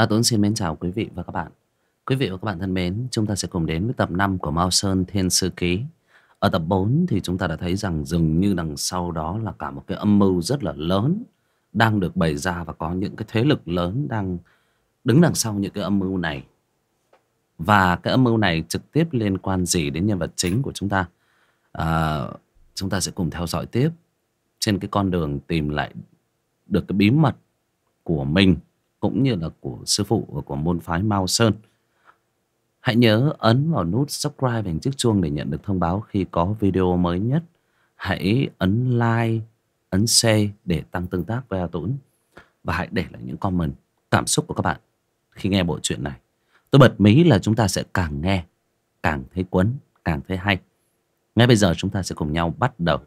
Tuấn xin mến chào quý vị và các bạn. Quý vị và các bạn thân mến, chúng ta sẽ cùng đến với tập 5 của Mao Sơn Thiên Sư Ký. Ở tập 4 thì chúng ta đã thấy rằng dường như đằng sau đó là cả một cái âm mưu rất là lớn đang được bày ra, và có những cái thế lực lớn đang đứng đằng sau những cái âm mưu này. Và cái âm mưu này trực tiếp liên quan gì đến nhân vật chính của chúng ta? À, Chúng ta sẽ cùng theo dõi tiếp trên cái con đường tìm lại được cái bí mật của mình, cũng như là của sư phụ và của môn phái Mao Sơn. Hãy nhớ ấn vào nút subscribe và hình chiếc chuông để nhận được thông báo khi có video mới nhất. Hãy ấn like, ấn share để tăng tương tác với A Tuấn. Và hãy để lại những comment, cảm xúc của các bạn khi nghe bộ truyện này. Tôi bật mí là chúng ta sẽ càng nghe càng thấy cuốn, càng thấy hay. Ngay bây giờ chúng ta sẽ cùng nhau bắt đầu.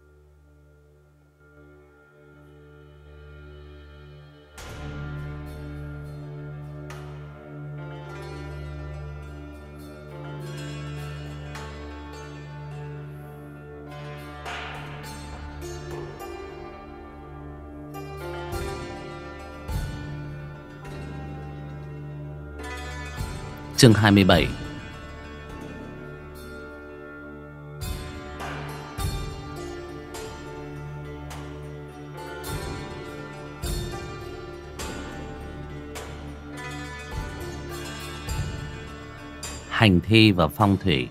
Chương 27. Hành thi và phong thủy.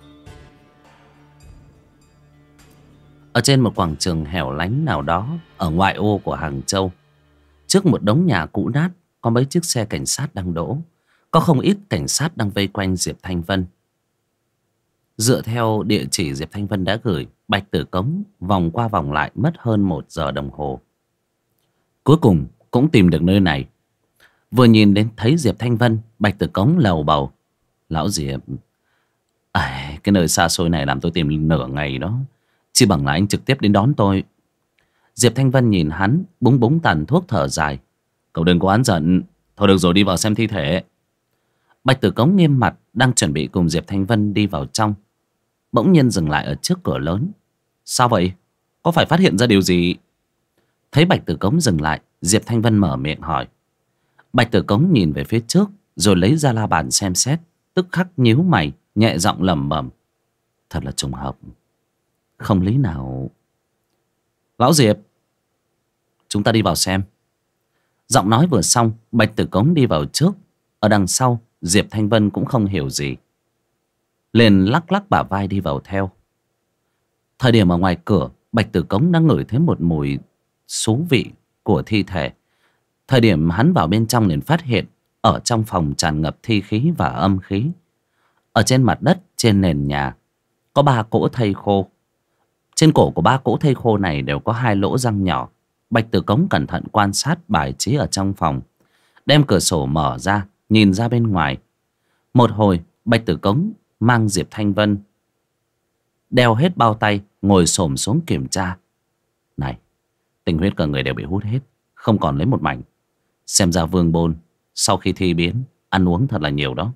Ở trên một quảng trường hẻo lánh nào đó ở ngoại ô của Hàng Châu, trước một đống nhà cũ nát, có mấy chiếc xe cảnh sát đang đỗ. Có không ít cảnh sát đang vây quanh Diệp Thanh Vân. Dựa theo địa chỉ Diệp Thanh Vân đã gửi, Bạch Tử Cống vòng qua vòng lại mất hơn 1 giờ đồng hồ. Cuối cùng cũng tìm được nơi này. Vừa nhìn đến thấy Diệp Thanh Vân, Bạch Tử Cống lầu bầu: "Lão Diệp, cái nơi xa xôi này làm tôi tìm nửa ngày đó. Chỉ bằng là anh trực tiếp đến đón tôi." Diệp Thanh Vân nhìn hắn, búng búng tàn thuốc thở dài: "Cậu đừng có oán giận. Thôi được rồi, đi vào xem thi thể." Bạch Tử Cống nghiêm mặt, đang chuẩn bị cùng Diệp Thanh Vân đi vào trong, bỗng nhiên dừng lại ở trước cửa lớn. "Sao vậy? Có phải phát hiện ra điều gì?" Thấy Bạch Tử Cống dừng lại, Diệp Thanh Vân mở miệng hỏi. Bạch Tử Cống nhìn về phía trước, rồi lấy ra la bàn xem xét, tức khắc nhíu mày, nhẹ giọng lẩm bẩm: "Thật là trùng hợp, không lý nào." "Lão Diệp, chúng ta đi vào xem." Giọng nói vừa xong, Bạch Tử Cống đi vào trước. Ở đằng sau, Diệp Thanh Vân cũng không hiểu gì, liền lắc lắc bả vai đi vào theo. Thời điểm ở ngoài cửa, Bạch Tử Cống đã ngửi thấy một mùi xú vị của thi thể. Thời điểm hắn vào bên trong liền phát hiện ở trong phòng tràn ngập thi khí và âm khí. Ở trên mặt đất, trên nền nhà, có 3 cỗ thây khô. Trên cổ của 3 cỗ thây khô này đều có 2 lỗ răng nhỏ. Bạch Tử Cống cẩn thận quan sát bài trí ở trong phòng, đem cửa sổ mở ra, nhìn ra bên ngoài. Một hồi, Bạch Tử Cống mang Diệp Thanh Vân đeo hết bao tay, ngồi xổm xuống kiểm tra. "Này, tinh huyết cả người đều bị hút hết, không còn lấy một mảnh. Xem ra Vương Bôn sau khi thi biến ăn uống thật là nhiều đó."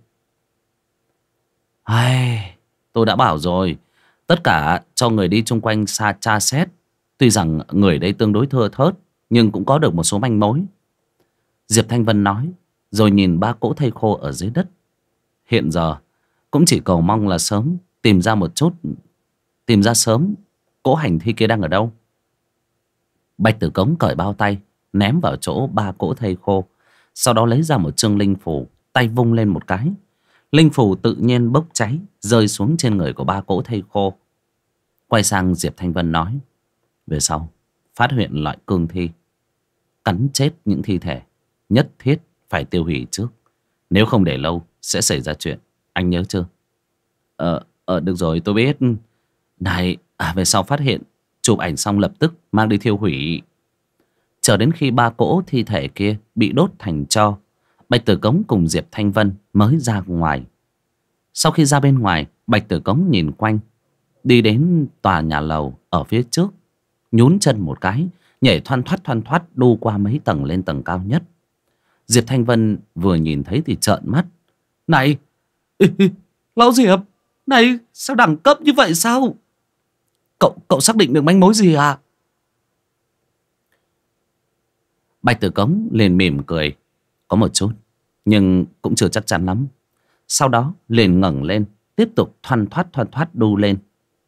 Tôi đã bảo rồi, tất cả cho người đi chung quanh xa tra xét. Tuy rằng người đây tương đối thưa thớt, nhưng cũng có được một số manh mối." Diệp Thanh Vân nói, rồi nhìn 3 cỗ thây khô ở dưới đất. Hiện giờ cũng chỉ cầu mong là sớm tìm ra sớm cỗ hành thi kia đang ở đâu. Bạch Tử Cống cởi bao tay, ném vào chỗ 3 cỗ thây khô, sau đó lấy ra một chương linh phù, tay vung lên một cái, linh phù tự nhiên bốc cháy, rơi xuống trên người của 3 cỗ thây khô. Quay sang Diệp Thanh Vân nói: "Về sau phát hiện loại cương thi cắn chết những thi thể, nhất thiết phải tiêu hủy trước, nếu không để lâu sẽ xảy ra chuyện, anh nhớ chưa?" Được rồi, tôi biết. Này, về sau phát hiện, chụp ảnh xong lập tức mang đi thiêu hủy." Chờ đến khi 3 cỗ thi thể kia bị đốt thành tro, Bạch Tử Cống cùng Diệp Thanh Vân mới ra ngoài. Sau khi ra bên ngoài, Bạch Tử Cống nhìn quanh, đi đến tòa nhà lầu ở phía trước, nhún chân một cái, nhảy thoăn thoắt đu qua mấy tầng lên tầng cao nhất. Diệp Thanh Vân vừa nhìn thấy thì trợn mắt: "Này, Lão Diệp, này sao đẳng cấp như vậy sao? Cậu xác định được manh mối gì à?" Bạch Tử Cống liền mỉm cười: "Có một chút, nhưng cũng chưa chắc chắn lắm. Sau đó liền ngẩng lên, tiếp tục thoăn thoắt đu lên.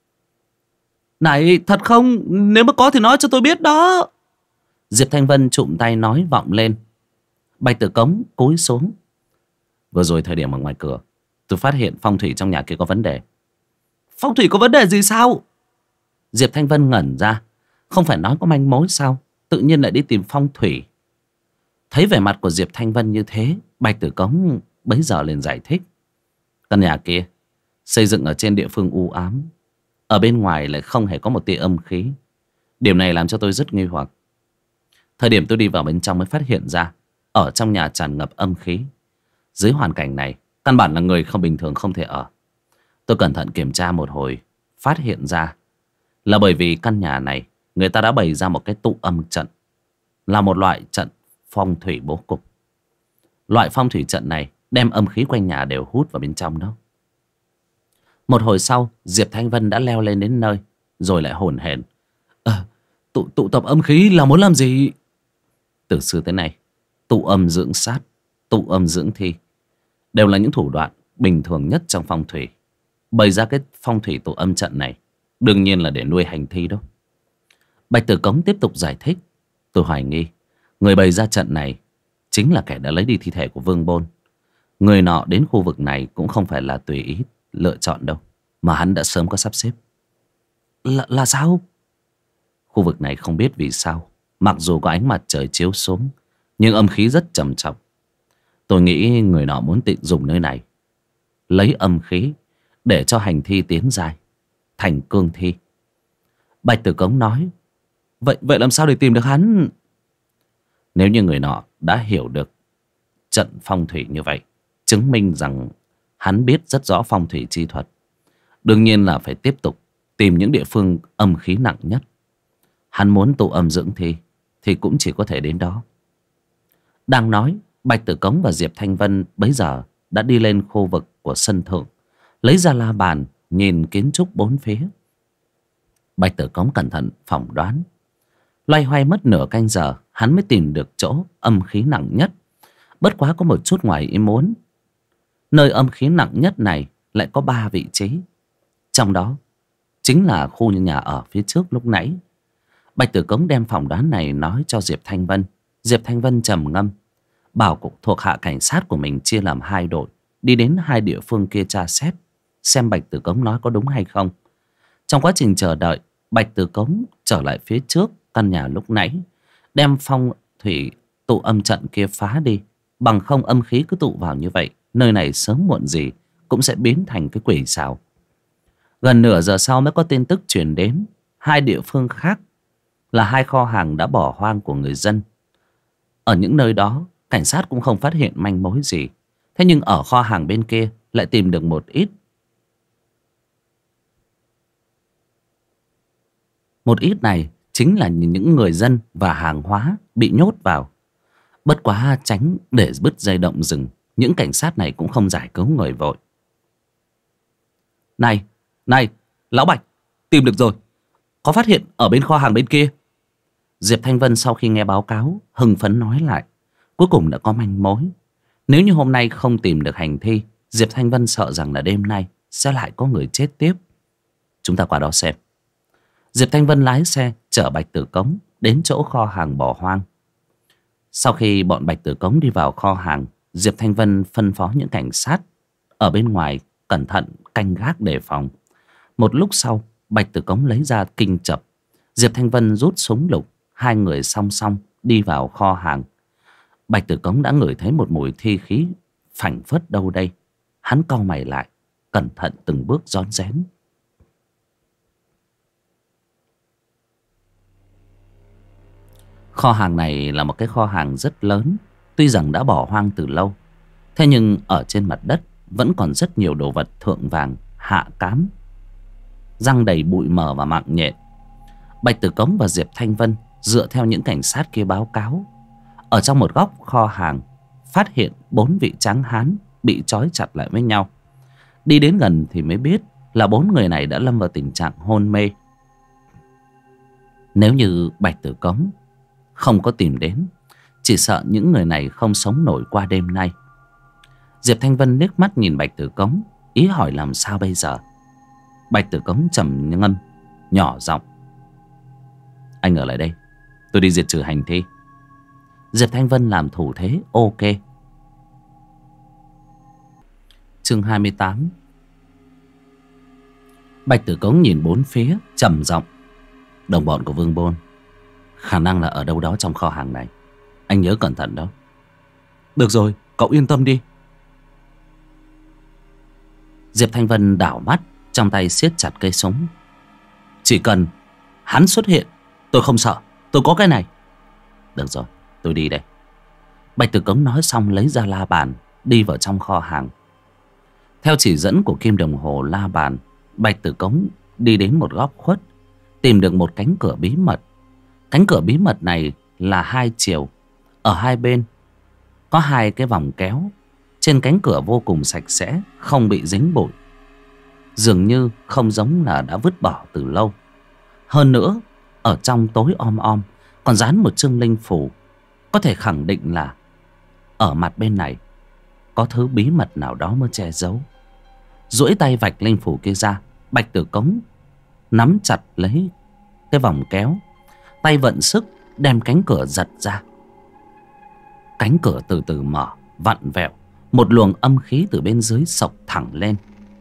Này, thật không? Nếu mà có thì nói cho tôi biết đó. Diệp Thanh Vân trụm tay nói vọng lên. Bạch Tử Cống cúi xuống. Vừa rồi thời điểm ở ngoài cửa, tôi phát hiện phong thủy trong nhà kia có vấn đề. Phong thủy có vấn đề gì sao? Diệp Thanh Vân ngẩn ra. Không phải nói có manh mối sao? Tự nhiên lại đi tìm phong thủy. Thấy vẻ mặt của Diệp Thanh Vân như thế, Bạch Tử Cống bấy giờ liền giải thích. Căn nhà kia xây dựng ở trên địa phương u ám, ở bên ngoài lại không hề có một tia âm khí. Điều này làm cho tôi rất nghi hoặc. Thời điểm tôi đi vào bên trong mới phát hiện ra ở trong nhà tràn ngập âm khí. Dưới hoàn cảnh này, căn bản là người không bình thường không thể ở. Tôi cẩn thận kiểm tra một hồi, phát hiện ra là bởi vì căn nhà này người ta đã bày ra một cái tụ âm trận, là một loại trận phong thủy bố cục. Loại phong thủy trận này đem âm khí quanh nhà đều hút vào bên trong đó. Một hồi sau, Diệp Thanh Vân đã leo lên đến nơi, rồi lại hổn hển. Tụ tập âm khí là muốn làm gì? Từ xưa tới nay, tụ âm dưỡng sát, tụ âm dưỡng thi đều là những thủ đoạn bình thường nhất trong phong thủy. Bày ra cái phong thủy tụ âm trận này đương nhiên là để nuôi hành thi đó. Bạch Tử Cống tiếp tục giải thích. Tôi hoài nghi người bày ra trận này chính là kẻ đã lấy đi thi thể của Vương Bôn. Người nọ đến khu vực này cũng không phải là tùy ý lựa chọn đâu, mà hắn đã sớm có sắp xếp. Là sao? Khu vực này không biết vì sao, mặc dù có ánh mặt trời chiếu xuống, nhưng âm khí rất trầm trọng. Tôi nghĩ người nọ muốn tịnh dùng nơi này lấy âm khí để cho hành thi tiến giai thành cương thi. Bạch Tử Cống nói. Vậy làm sao để tìm được hắn? Nếu như người nọ đã hiểu được trận phong thủy như vậy, chứng minh rằng hắn biết rất rõ phong thủy chi thuật, đương nhiên là phải tiếp tục tìm những địa phương âm khí nặng nhất. Hắn muốn tụ âm dưỡng thi thì cũng chỉ có thể đến đó. Đang nói, Bạch Tử Cống và Diệp Thanh Vân bấy giờ đã đi lên khu vực của sân thượng, lấy ra la bàn nhìn kiến trúc bốn phía. Bạch Tử Cống cẩn thận phỏng đoán. Loay hoay mất nửa canh giờ, hắn mới tìm được chỗ âm khí nặng nhất. Bất quá có một chút ngoài ý muốn. Nơi âm khí nặng nhất này lại có 3 vị trí. Trong đó chính là khu nhà ở phía trước lúc nãy. Bạch Tử Cống đem phỏng đoán này nói cho Diệp Thanh Vân. Diệp Thanh Vân trầm ngâm, bảo cục thuộc hạ cảnh sát của mình chia làm 2 đội, đi đến 2 địa phương kia tra xét, xem Bạch Tử Cống nói có đúng hay không. Trong quá trình chờ đợi, Bạch Tử Cống trở lại phía trước căn nhà lúc nãy, đem phong thủy tụ âm trận kia phá đi. Bằng không âm khí cứ tụ vào như vậy, nơi này sớm muộn gì cũng sẽ biến thành cái quỷ xào. Gần nửa giờ sau mới có tin tức truyền đến 2 địa phương khác, là 2 kho hàng đã bỏ hoang của người dân. Ở những nơi đó cảnh sát cũng không phát hiện manh mối gì. Thế nhưng ở kho hàng bên kia lại tìm được một ít. Một ít này chính là những người dân và hàng hóa bị nhốt vào. Bất quá tránh để bứt dây động rừng, những cảnh sát này cũng không giải cứu người vội. Này, Lão Bạch, tìm được rồi. Có phát hiện ở bên kho hàng bên kia. Diệp Thanh Vân sau khi nghe báo cáo hưng phấn nói lại. Cuối cùng đã có manh mối. Nếu như hôm nay không tìm được hành thi, Diệp Thanh Vân sợ rằng là đêm nay sẽ lại có người chết tiếp. Chúng ta qua đó xem. Diệp Thanh Vân lái xe chở Bạch Tử Cống đến chỗ kho hàng bỏ hoang. Sau khi bọn Bạch Tử Cống đi vào kho hàng, Diệp Thanh Vân phân phó những cảnh sát ở bên ngoài cẩn thận canh gác đề phòng. Một lúc sau, Bạch Tử Cống lấy ra kinh chập, Diệp Thanh Vân rút súng lục, 2 người song song đi vào kho hàng. Bạch Tử Cống đã ngửi thấy một mùi thi khí phảng phất đâu đây. Hắn cau mày lại, cẩn thận từng bước rón rén. Kho hàng này là một cái kho hàng rất lớn, tuy rằng đã bỏ hoang từ lâu. Thế nhưng ở trên mặt đất vẫn còn rất nhiều đồ vật thượng vàng, hạ cám, răng đầy bụi mờ và mạng nhện. Bạch Tử Cống và Diệp Thanh Vân dựa theo những cảnh sát kia báo cáo, ở trong một góc kho hàng phát hiện 4 vị tráng hán bị trói chặt lại với nhau. Đi đến gần thì mới biết là 4 người này đã lâm vào tình trạng hôn mê. Nếu như Bạch Tử Cống không có tìm đến, chỉ sợ những người này không sống nổi qua đêm nay. Diệp Thanh Vân liếc mắt nhìn Bạch Tử Cống, ý hỏi làm sao bây giờ. Bạch Tử Cống trầm ngâm, nhỏ giọng: anh ở lại đây, tôi đi diệt trừ hành thi. Diệp Thanh Vân làm thủ thế ok. Chương 28. Bạch Tử Cống nhìn bốn phía, trầm giọng: đồng bọn của Vương Bôn khả năng là ở đâu đó trong kho hàng này, anh nhớ cẩn thận đó. Được rồi, cậu yên tâm đi. Diệp Thanh Vân đảo mắt, trong tay siết chặt cây súng. Chỉ cần hắn xuất hiện, tôi không sợ, tôi có cái này. Được rồi, tôi đi đây. Bạch Tử Cống nói xong lấy ra la bàn, đi vào trong kho hàng. Theo chỉ dẫn của kim đồng hồ la bàn, Bạch Tử Cống đi đến một góc khuất, tìm được một cánh cửa bí mật. Cánh cửa bí mật này là hai chiều. Ở hai bên có hai cái vòng kéo. Trên cánh cửa vô cùng sạch sẽ, không bị dính bụi, dường như không giống là đã vứt bỏ từ lâu. Hơn nữa, ở trong tối om om còn dán một chương linh phù, có thể khẳng định là ở mặt bên này có thứ bí mật nào đó mới che giấu. Duỗi tay vạch linh phù kia ra, Bạch Tử Cống nắm chặt lấy cái vòng kéo, tay vận sức đem cánh cửa giật ra. Cánh cửa từ từ mở, vặn vẹo, một luồng âm khí từ bên dưới xộc thẳng lên.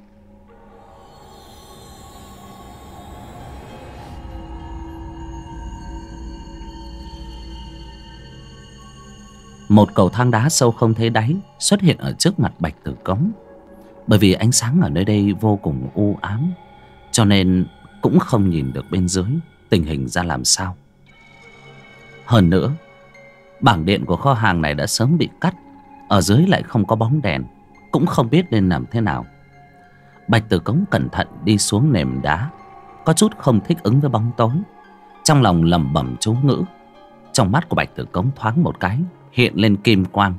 Một cầu thang đá sâu không thấy đáy xuất hiện ở trước mặt Bạch Tử Cống. Bởi vì ánh sáng ở nơi đây vô cùng u ám, cho nên cũng không nhìn được bên dưới tình hình ra làm sao. Hơn nữa, bảng điện của kho hàng này đã sớm bị cắt, ở dưới lại không có bóng đèn, cũng không biết nên làm thế nào. Bạch Tử Cống cẩn thận đi xuống nền đá, có chút không thích ứng với bóng tối, trong lòng lẩm bẩm chú ngữ. Trong mắt của Bạch Tử Cống thoáng một cái hiện lên kim quang.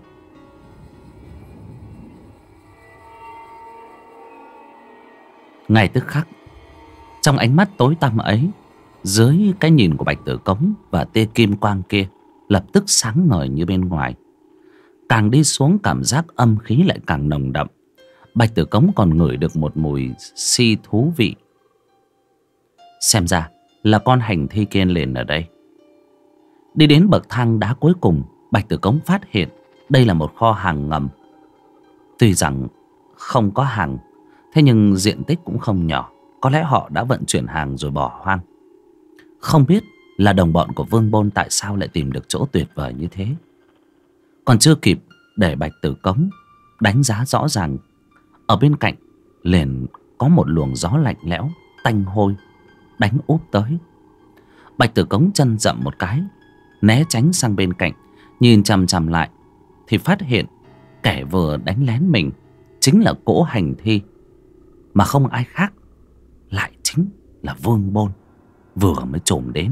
Ngay tức khắc, trong ánh mắt tối tăm ấy, dưới cái nhìn của Bạch Tử Cống và tia kim quang kia lập tức sáng ngời như bên ngoài. Càng đi xuống cảm giác âm khí lại càng nồng đậm. Bạch Tử Cống còn ngửi được một mùi si thú vị. Xem ra là con hành thi kia liền ở đây. Đi đến bậc thang đá cuối cùng, Bạch Tử Cống phát hiện đây là một kho hàng ngầm. Tuy rằng không có hàng, thế nhưng diện tích cũng không nhỏ. Có lẽ họ đã vận chuyển hàng rồi bỏ hoang. Không biết là đồng bọn của Vương Bôn tại sao lại tìm được chỗ tuyệt vời như thế. Còn chưa kịp để Bạch Tử Cống đánh giá rõ ràng, ở bên cạnh liền có một luồng gió lạnh lẽo, tanh hôi đánh úp tới. Bạch Tử Cống chân dậm một cái, né tránh sang bên cạnh, nhìn chằm chằm lại thì phát hiện kẻ vừa đánh lén mình chính là cỗ hành thi, mà không ai khác lại chính là Vương Bôn vừa mới trồm đến.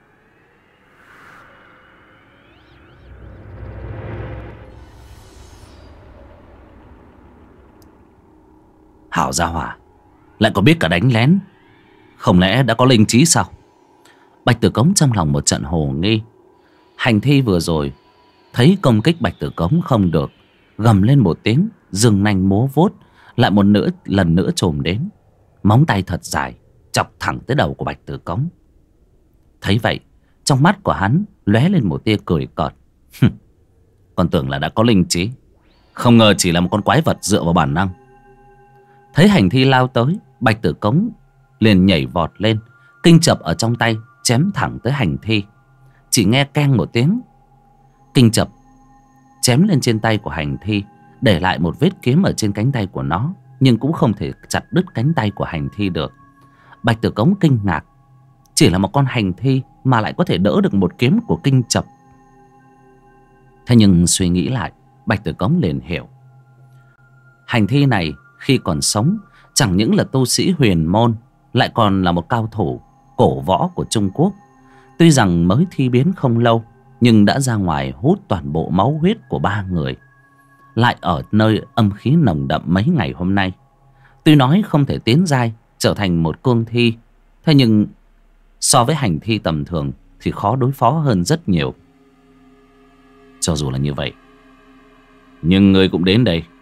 Hảo gia hỏa lại có biết cả đánh lén, không lẽ đã có linh trí sao? Bạch Tử Cống trong lòng một trận hồ nghi. Hành thi vừa rồi thấy công kích Bạch Tử Cống không được, gầm lên một tiếng, dừng nanh múa vuốt, lại lần nữa trồm đến, móng tay thật dài chọc thẳng tới đầu của Bạch Tử Cống. Thấy vậy, trong mắt của hắn lóe lên một tia cười cợt. Còn tưởng là đã có linh trí, không ngờ chỉ là một con quái vật dựa vào bản năng. Thấy hành thi lao tới, Bạch Tử Cống liền nhảy vọt lên, kinh chập ở trong tay chém thẳng tới hành thi. Chỉ nghe keng một tiếng, kinh chập chém lên trên tay của hành thi, để lại một vết kiếm ở trên cánh tay của nó, nhưng cũng không thể chặt đứt cánh tay của hành thi được. Bạch Tử Cống kinh ngạc, chỉ là một con hành thi mà lại có thể đỡ được một kiếm của kinh chập. Thế nhưng suy nghĩ lại, Bạch Tử Cống liền hiểu, hành thi này khi còn sống chẳng những là tu sĩ huyền môn, lại còn là một cao thủ cổ võ của Trung Quốc. Tuy rằng mới thi biến không lâu, nhưng đã ra ngoài hút toàn bộ máu huyết của 3 người, lại ở nơi âm khí nồng đậm mấy ngày hôm nay. Tuy nói không thể tiến giai trở thành một cương thi, thế nhưng so với hành thi tầm thường thì khó đối phó hơn rất nhiều. Cho dù là như vậy, nhưng ngươi cũng đến đây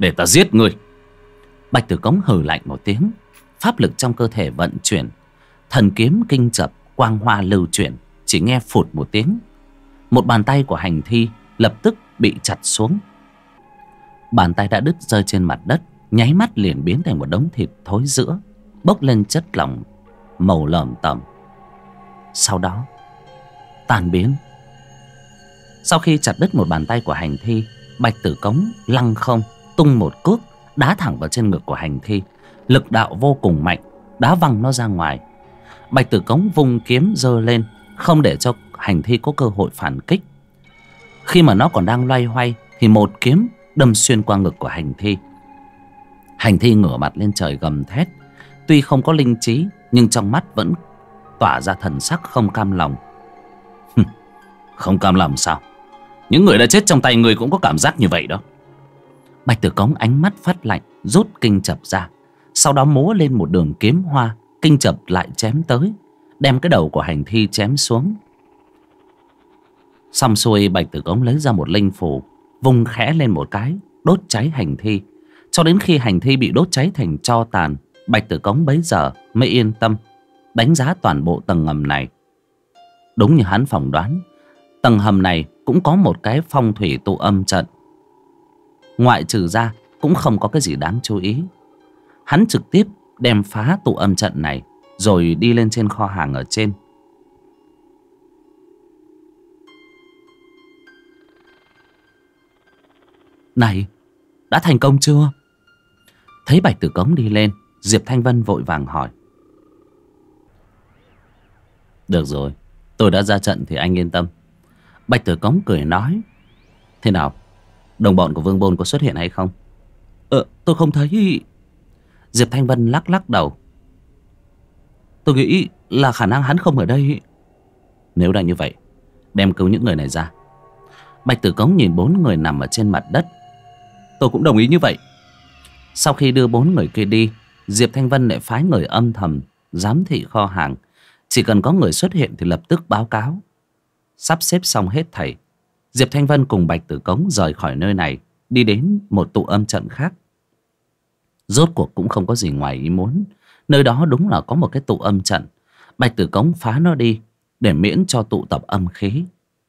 để ta giết ngươi. Bạch Tử Cống hừ lạnh một tiếng, pháp lực trong cơ thể vận chuyển, thần kiếm kinh chập, quang hoa lưu chuyển. Chỉ nghe phụt một tiếng, một bàn tay của hành thi lập tức bị chặt xuống. Bàn tay đã đứt rơi trên mặt đất, nháy mắt liền biến thành một đống thịt thối rữa, bốc lên chất lỏng màu lởm tởm, sau đó tan biến. Sau khi chặt đứt một bàn tay của hành thi, Bạch Tử Cống lăng không tung một cước đá thẳng vào trên ngực của hành thi. Lực đạo vô cùng mạnh, đá văng nó ra ngoài. Bạch Tử Cống vung kiếm giơ lên, không để cho hành thi có cơ hội phản kích. Khi mà nó còn đang loay hoay thì một kiếm đâm xuyên qua ngực của hành thi. Hành thi ngửa mặt lên trời gầm thét, tuy không có linh trí nhưng trong mắt vẫn tỏa ra thần sắc không cam lòng. Không cam lòng sao? Những người đã chết trong tay người cũng có cảm giác như vậy đó. Bạch Tử Cống ánh mắt phát lạnh, rút kinh chập ra, sau đó múa lên một đường kiếm hoa. Kinh chập lại chém tới, đem cái đầu của hành thi chém xuống. Xong xuôi, Bạch Tử Cống lấy ra một linh phù, vung khẽ lên một cái, đốt cháy hành thi. Cho đến khi hành thi bị đốt cháy thành tro tàn, Bạch Tử Cống bấy giờ mới yên tâm đánh giá toàn bộ tầng ngầm này. Đúng như hắn phỏng đoán, tầng hầm này cũng có một cái phong thủy tụ âm trận. Ngoại trừ ra cũng không có cái gì đáng chú ý. Hắn trực tiếp đem phá tụ âm trận này, rồi đi lên trên kho hàng ở trên. Này, đã thành công chưa? Thấy Bạch Tử Cống đi lên, Diệp Thanh Vân vội vàng hỏi. Được rồi, tôi đã ra trận thì anh yên tâm. Bạch Tử Cống cười nói. Thế nào, đồng bọn của Vương Bôn có xuất hiện hay không? Tôi không thấy. Diệp Thanh Vân lắc lắc đầu. Tôi nghĩ là khả năng hắn không ở đây. Nếu đã như vậy, đem cứu những người này ra. Bạch Tử Cống nhìn 4 người nằm ở trên mặt đất. Tôi cũng đồng ý như vậy. Sau khi đưa 4 người kia đi, Diệp Thanh Vân lại phái người âm thầm giám thị kho hàng. Chỉ cần có người xuất hiện thì lập tức báo cáo. Sắp xếp xong hết thảy, Diệp Thanh Vân cùng Bạch Tử Cống rời khỏi nơi này, đi đến một tụ âm trận khác. Rốt cuộc cũng không có gì ngoài ý muốn. Nơi đó đúng là có một cái tụ âm trận. Bạch Tử Cống phá nó đi để miễn cho tụ tập âm khí.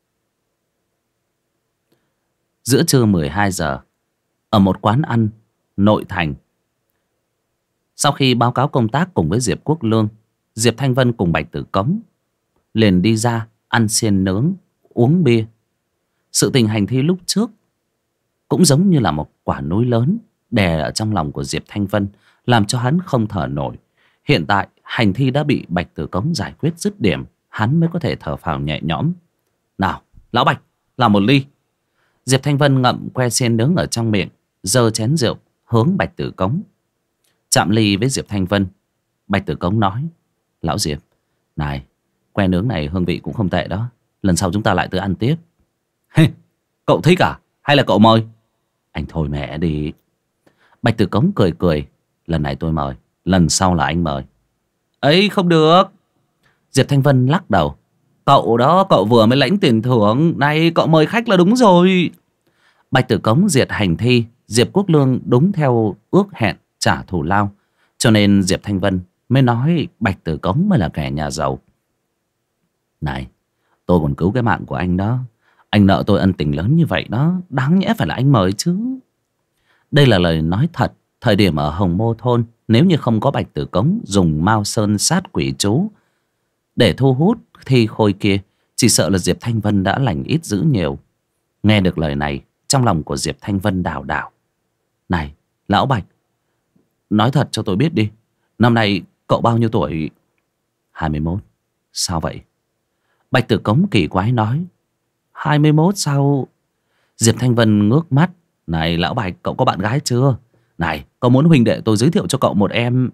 Giữa trưa 12 giờ, ở một quán ăn nội thành, sau khi báo cáo công tác cùng với Diệp Quốc Lương, Diệp Thanh Vân cùng Bạch Tử Cống liền đi ra ăn xiên nướng, uống bia. Sự tình hành thi lúc trước cũng giống như là một quả núi lớn đè ở trong lòng của Diệp Thanh Vân, làm cho hắn không thở nổi. Hiện tại hành thi đã bị Bạch Tử Cống giải quyết dứt điểm, hắn mới có thể thở phào nhẹ nhõm. Nào, lão Bạch, làm một ly. Diệp Thanh Vân ngậm que xiên nướng ở trong miệng, giơ chén rượu hướng Bạch Tử Cống. Chạm ly với Diệp Thanh Vân, Bạch Tử Cống nói. Lão Diệp, này, que nướng này hương vị cũng không tệ đó. Lần sau chúng ta lại tới ăn tiếp. Cậu thích à? Hay là cậu mời? Anh thôi mẹ đi. Bạch Tử Cống cười cười. Lần này tôi mời, lần sau là anh mời. Ấy không được. Diệp Thanh Vân lắc đầu. Cậu đó, cậu vừa mới lãnh tiền thưởng. Này, cậu mời khách là đúng rồi. Bạch Tử Cống diệt hành thi, Diệp Quốc Lương đúng theo ước hẹn trả thù lao. Cho nên Diệp Thanh Vân mới nói Bạch Tử Cống mới là kẻ nhà giàu. Này, tôi còn cứu cái mạng của anh đó. Anh nợ tôi ân tình lớn như vậy đó, đáng nhẽ phải là anh mời chứ. Đây là lời nói thật. Thời điểm ở Hồng Mô Thôn, nếu như không có Bạch Tử Cống dùng Mao Sơn sát quỷ chú để thu hút thi khôi kia, chỉ sợ là Diệp Thanh Vân đã lành ít dữ nhiều. Nghe được lời này, trong lòng của Diệp Thanh Vân đảo đảo. Này, lão Bạch, nói thật cho tôi biết đi, năm nay cậu bao nhiêu tuổi? 21. Sao vậy? Bạch Tử Cống kỳ quái nói. 21 sao? Diệp Thanh Vân ngước mắt. Này lão Bạch, cậu có bạn gái chưa? Này, có muốn huynh đệ tôi giới thiệu cho cậu một em?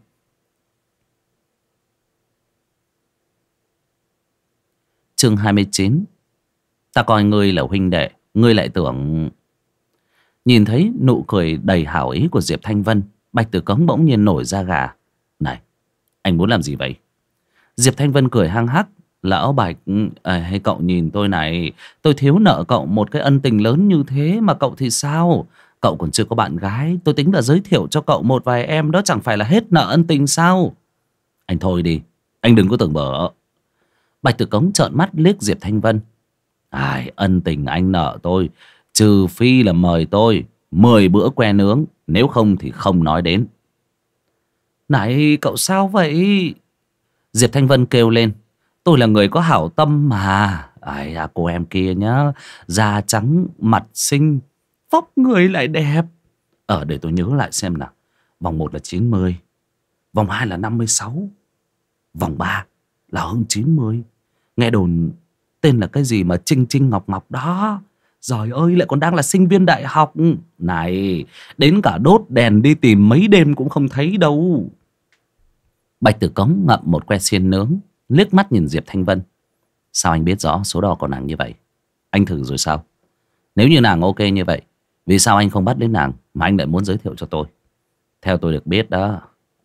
Chương 29. Ta coi ngươi là huynh đệ, ngươi lại tưởng... Nhìn thấy nụ cười đầy hảo ý của Diệp Thanh Vân, Bạch Tử Cống bỗng nhiên nổi da gà. Này, anh muốn làm gì vậy? Diệp Thanh Vân cười hăng hắc. Lão Bạch, hay cậu nhìn tôi này, tôi thiếu nợ cậu một cái ân tình lớn như thế mà cậu thì sao? Cậu còn chưa có bạn gái, tôi tính là giới thiệu cho cậu một vài em, đó chẳng phải là hết nợ ân tình sao? Anh thôi đi, anh đừng có tưởng bở. Bạch Tử Cống trợn mắt liếc Diệp Thanh Vân. Ai, ân tình anh nợ tôi, trừ phi là mời tôi 10 bữa que nướng, nếu không thì không nói đến. Này cậu sao vậy? Diệp Thanh Vân kêu lên. Tôi là người có hảo tâm mà. Ai à, cô em kia nhá, da trắng, mặt xinh, vóc người lại đẹp. Để tôi nhớ lại xem nào. Vòng 1 là 90, vòng 2 là 56, vòng 3 là hơn 90. Nghe đồn tên là cái gì mà Trinh Trinh Ngọc Ngọc đó. Giời ơi, lại còn đang là sinh viên đại học. Này, đến cả đốt đèn đi tìm mấy đêm cũng không thấy đâu. Bạch Tử Cống ngậm một que xiên nướng, liếc mắt nhìn Diệp Thanh Vân. Sao anh biết rõ số đo của nàng như vậy? Anh thử rồi sao? Nếu như nàng ok như vậy, vì sao anh không bắt đến nàng mà anh lại muốn giới thiệu cho tôi? Theo tôi được biết đó,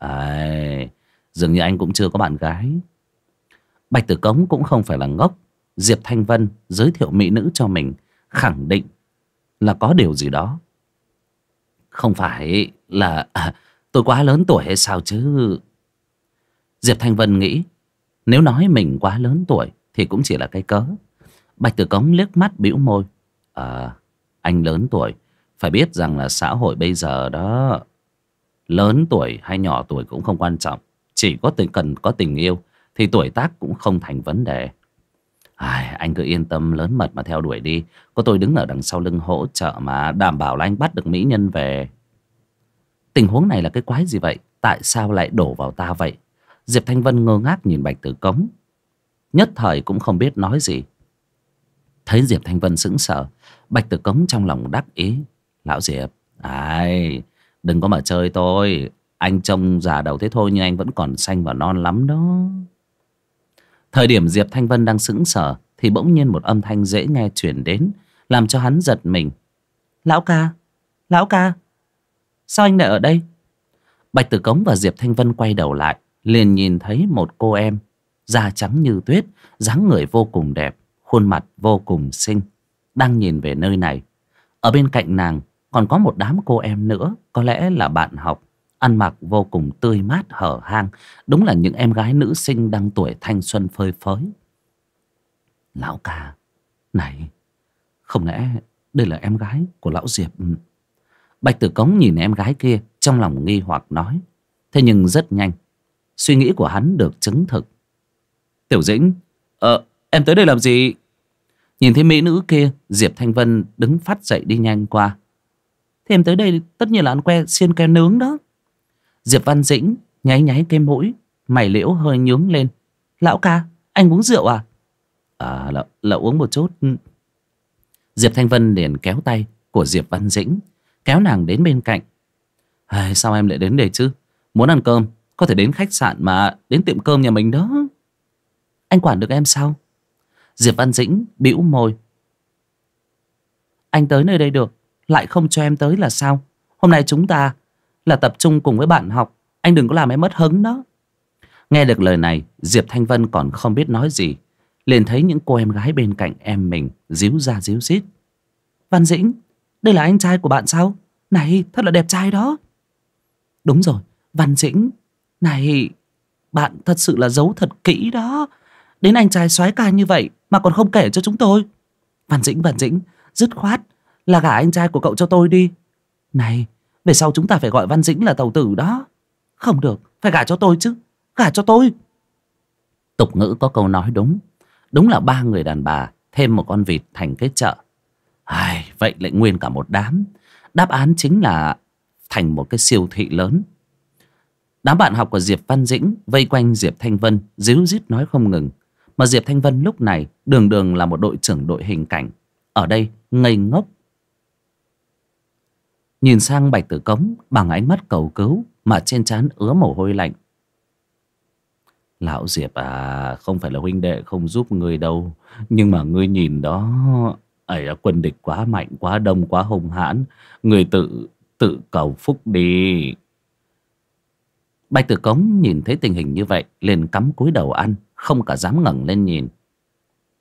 dường như anh cũng chưa có bạn gái. Bạch Tử Cống cũng không phải là ngốc. Diệp Thanh Vân giới thiệu mỹ nữ cho mình, khẳng định là có điều gì đó. Không phải là tôi quá lớn tuổi hay sao chứ? Diệp Thanh Vân nghĩ, nếu nói mình quá lớn tuổi thì cũng chỉ là cái cớ. Bạch Tử Cống liếc mắt bĩu môi. Anh lớn tuổi, phải biết rằng là xã hội bây giờ đó, lớn tuổi hay nhỏ tuổi cũng không quan trọng. Chỉ cần có tình yêu thì tuổi tác cũng không thành vấn đề. Anh cứ yên tâm lớn mật mà theo đuổi đi. Có tôi đứng ở đằng sau lưng hỗ trợ mà, đảm bảo là anh bắt được mỹ nhân về. Tình huống này là cái quái gì vậy? Tại sao lại đổ vào ta vậy? Diệp Thanh Vân ngơ ngác nhìn Bạch Tử Cống, nhất thời cũng không biết nói gì. Thấy Diệp Thanh Vân sững sờ, Bạch Tử Cống trong lòng đắc ý. Lão Diệp, đừng có mà chơi tôi. Anh trông già đầu thế thôi nhưng anh vẫn còn xanh và non lắm đó. Thời điểm Diệp Thanh Vân đang sững sờ thì bỗng nhiên một âm thanh dễ nghe truyền đến, làm cho hắn giật mình. Lão ca, lão ca, sao anh lại ở đây? Bạch Tử Cống và Diệp Thanh Vân quay đầu lại, liền nhìn thấy một cô em, da trắng như tuyết, dáng người vô cùng đẹp, khuôn mặt vô cùng xinh, đang nhìn về nơi này. Ở bên cạnh nàng còn có một đám cô em nữa, có lẽ là bạn học, ăn mặc vô cùng tươi mát hở hang. Đúng là những em gái nữ sinh đang tuổi thanh xuân phơi phới. Lão ca, này, không lẽ đây là em gái của lão Diệp? Bạch Tử Cống nhìn em gái kia, trong lòng nghi hoặc nói. Thế nhưng rất nhanh, suy nghĩ của hắn được chứng thực. Tiểu Dĩnh, em tới đây làm gì? Nhìn thấy mỹ nữ kia, Diệp Thanh Vân đứng phát dậy đi nhanh qua. Thế em tới đây tất nhiên là ăn xiên que nướng đó. Diệp Văn Dĩnh nháy nháy cái mũi, mày liễu hơi nhướng lên. Lão ca, anh uống rượu à? Là uống một chút. Diệp Thanh Vân liền kéo tay của Diệp Văn Dĩnh, kéo nàng đến bên cạnh. Sao em lại đến đây chứ? Muốn ăn cơm có thể đến khách sạn mà, đến tiệm cơm nhà mình đó. Anh quản được em sao? Diệp Văn Dĩnh bĩu môi. Anh tới nơi đây được, lại không cho em tới là sao? Hôm nay chúng ta là tập trung cùng với bạn học, anh đừng có làm em mất hứng đó. Nghe được lời này, Diệp Thanh Vân còn không biết nói gì, liền thấy những cô em gái bên cạnh em mình díu ra díu dít. Văn Dĩnh, đây là anh trai của bạn sao? Này, thật là đẹp trai đó. Đúng rồi, Văn Dĩnh, này, bạn thật sự là giấu thật kỹ đó. Đến anh trai soái ca như vậy mà còn không kể cho chúng tôi. Văn Dĩnh, dứt khoát là gả anh trai của cậu cho tôi đi. Này, về sau chúng ta phải gọi Văn Dĩnh là tàu tử đó. Không được, phải gả cho tôi chứ. Gả cho tôi. Tục ngữ có câu nói đúng. Đúng là 3 người đàn bà thêm một con vịt thành cái chợ. Vậy lại nguyên cả một đám. Đáp án chính là thành một cái siêu thị lớn. Đám bạn học của Diệp Văn Dĩnh vây quanh Diệp Thanh Vân, díu dít nói không ngừng. Mà Diệp Thanh Vân lúc này đường đường là một đội trưởng đội hình cảnh, ở đây ngây ngốc, nhìn sang Bạch Tử Cống bằng ánh mắt cầu cứu, mà trên trán ứa mồ hôi lạnh. Lão Diệp à, không phải là huynh đệ không giúp người đâu, nhưng mà ngươi nhìn đó, quân địch quá mạnh, quá đông, quá hung hãn, người tự cầu phúc đi. Bạch Tử Cống nhìn thấy tình hình như vậy, liền cắm cúi đầu ăn, không cả dám ngẩng lên nhìn.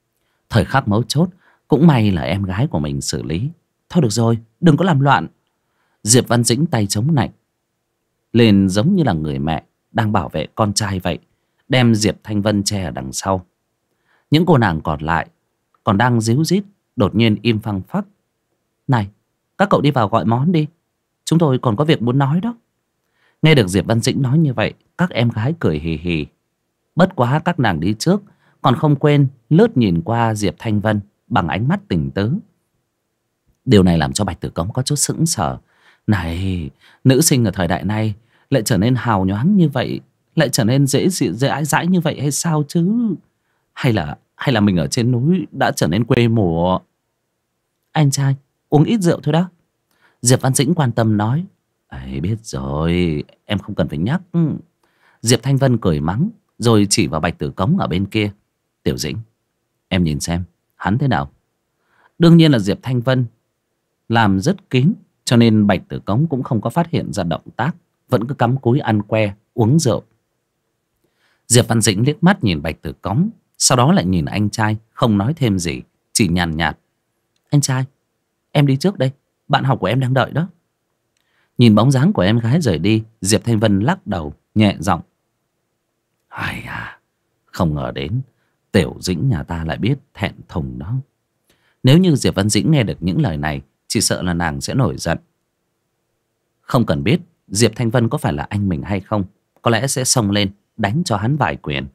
Thời khắc mấu chốt, cũng may là em gái của mình xử lý. Thôi được rồi, đừng có làm loạn. Diệp Văn Dĩnh tay chống nạnh lên, giống như là người mẹ đang bảo vệ con trai vậy, đem Diệp Thanh Vân che ở đằng sau. Những cô nàng còn lại còn đang díu dít, đột nhiên im phăng phắc. Này, các cậu đi vào gọi món đi, chúng tôi còn có việc muốn nói đó. Nghe được Diệp Văn Dĩnh nói như vậy, các em gái cười hì hì. Bất quá các nàng đi trước còn không quên lướt nhìn qua Diệp Thanh Vân bằng ánh mắt tình tứ. Điều này làm cho Bạch Tử Cống có chút sững sờ. Này, nữ sinh ở thời đại này lại trở nên hào nhoáng như vậy, lại trở nên dễ ái dãi như vậy hay sao chứ? Hay là mình ở trên núi đã trở nên quê mùa? Anh trai, uống ít rượu thôi đó. Diệp Văn Dĩnh quan tâm nói. Ấy, biết rồi, em không cần phải nhắc. Diệp Thanh Vân cười mắng, rồi chỉ vào Bạch Tử Cống ở bên kia. Tiểu Dĩnh, em nhìn xem hắn thế nào. Đương nhiên là Diệp Thanh Vân làm rất kín, cho nên Bạch Tử Cống cũng không có phát hiện ra động tác, vẫn cứ cắm cúi ăn que uống rượu. Diệp Văn Dĩnh liếc mắt nhìn Bạch Tử Cống, sau đó lại nhìn anh trai, không nói thêm gì, chỉ nhàn nhạt. Anh trai, em đi trước đây, bạn học của em đang đợi đó. Nhìn bóng dáng của em gái rời đi, Diệp Thanh Vân lắc đầu nhẹ giọng. Ai à, không ngờ đến Tiểu Dĩnh nhà ta lại biết thẹn thùng đó. Nếu như Diệp Văn Dĩnh nghe được những lời này, chỉ sợ là nàng sẽ nổi giận. Không cần biết Diệp Thanh Vân có phải là anh mình hay không, có lẽ sẽ xông lên đánh cho hắn vài quyền.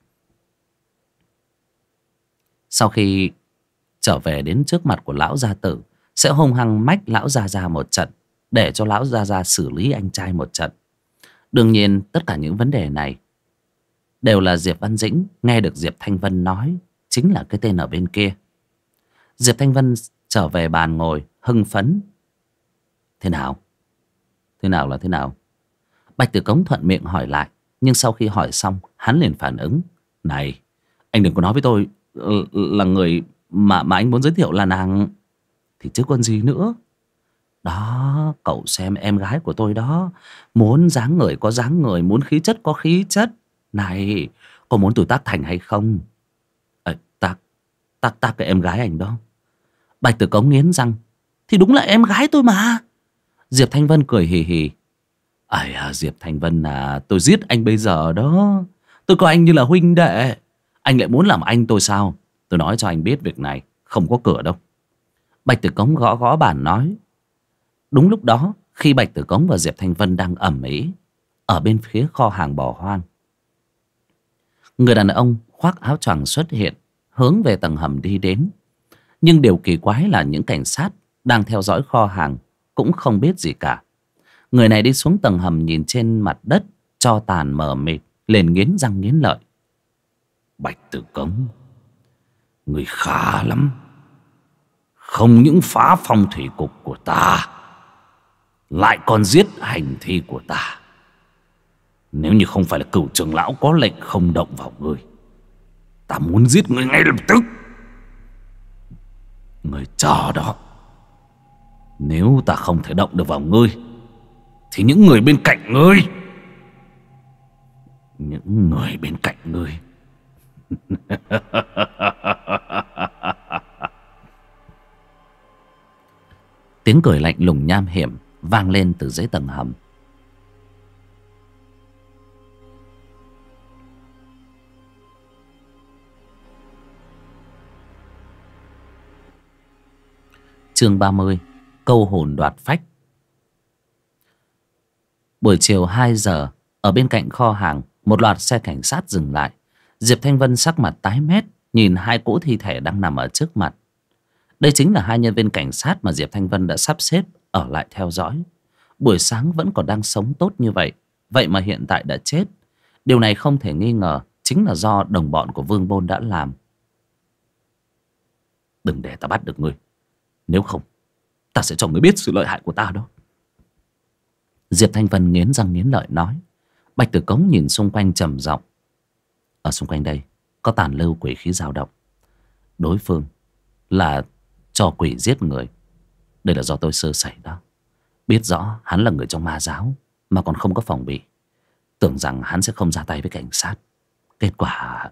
Sau khi trở về đến trước mặt của lão gia tử, sẽ hung hăng mách lão gia gia một trận, để cho lão gia gia xử lý anh trai một trận. Đương nhiên tất cả những vấn đề này đều là Diệp Văn Dĩnh nghe được Diệp Thanh Vân nói, chính là cái tên ở bên kia. Diệp Thanh Vân trở về bàn ngồi hưng phấn. Thế nào? Thế nào là thế nào? Bạch Tử Cống thuận miệng hỏi lại, nhưng sau khi hỏi xong, hắn liền phản ứng. Này, anh đừng có nói với tôi là người mà anh muốn giới thiệu là nàng. Thì chứ còn gì nữa. Đó, cậu xem em gái của tôi đó. Muốn dáng người có dáng người, muốn khí chất có khí chất. Này, có muốn tuổi tác thành hay không? Tác cái em gái anh đó. Bạch Tử Cống nghiến răng. Thì đúng là em gái tôi mà. Diệp Thanh Vân cười hì hì. Diệp Thanh Vân à, tôi giết anh bây giờ đó. Tôi coi anh như là huynh đệ. Anh lại muốn làm anh tôi sao? Tôi nói cho anh biết việc này không có cửa đâu. Bạch Tử Cống gõ gõ bàn nói. Đúng lúc đó, khi Bạch Tử Cống và Diệp Thanh Vân đang ầm ĩ ở bên phía kho hàng bỏ hoang, người đàn ông khoác áo choàng xuất hiện, hướng về tầng hầm đi đến. Nhưng điều kỳ quái là những cảnh sát đang theo dõi kho hàng cũng không biết gì cả. Người này đi xuống tầng hầm, nhìn trên mặt đất tro tàn mờ mịt, liền nghiến răng nghiến lợi. Bạch Tử Cống, người khá lắm. Không những phá phong thủy cục của ta, lại còn giết hành thi của ta. Nếu như không phải là cửu trưởng lão có lệnh không động vào ngươi, ta muốn giết ngươi ngay lập tức. Ngươi chờ đó. Nếu ta không thể động được vào ngươi, thì những người bên cạnh ngươi Tiếng cười lạnh lùng nham hiểm vang lên từ dưới tầng hầm. Chương 30. Câu hồn đoạt phách. Buổi chiều 2 giờ, ở bên cạnh kho hàng, một loạt xe cảnh sát dừng lại. Diệp Thanh Vân sắc mặt tái mét, nhìn hai cỗ thi thể đang nằm ở trước mặt. Đây chính là hai nhân viên cảnh sát mà Diệp Thanh Vân đã sắp xếp ở lại theo dõi. Buổi sáng vẫn còn đang sống tốt như vậy, vậy mà hiện tại đã chết. Điều này không thể nghi ngờ chính là do đồng bọn của Vương Bôn đã làm. Đừng để ta bắt được ngươi, nếu không ta sẽ cho ngươi biết sự lợi hại của ta đó. Diệp Thanh Vân nghiến răng nghiến lợi nói. Bạch Tử Cống nhìn xung quanh trầm giọng. Ở xung quanh đây có tàn lưu quỷ khí dao động. Đối phương là cho quỷ giết người. Đây là do tôi sơ sẩy đó. Biết rõ hắn là người trong ma giáo mà còn không có phòng bị, tưởng rằng hắn sẽ không ra tay với cảnh sát. Kết quả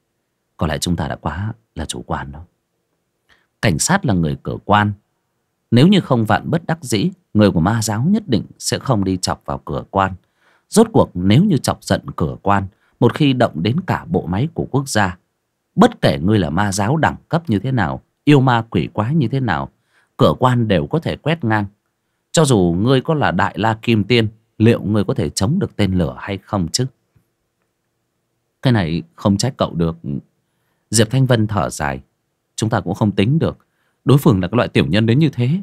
có lẽ chúng ta đã quá là chủ quan đó. Cảnh sát là người cửa quan, Nếu như không vạn bất đắc dĩ, người của ma giáo nhất định sẽ không đi chọc vào cửa quan. Rốt cuộc nếu như chọc giận cửa quan, một khi động đến cả bộ máy của quốc gia, bất kể ngươi là ma giáo đẳng cấp như thế nào, yêu ma quỷ quái như thế nào, cửa quan đều có thể quét ngang. Cho dù ngươi có là Đại La Kim Tiên, liệu ngươi có thể chống được tên lửa hay không chứ? Cái này không trách cậu được. Diệp Thanh Vân thở dài. Chúng ta cũng không tính được đối phương là cái loại tiểu nhân đến như thế.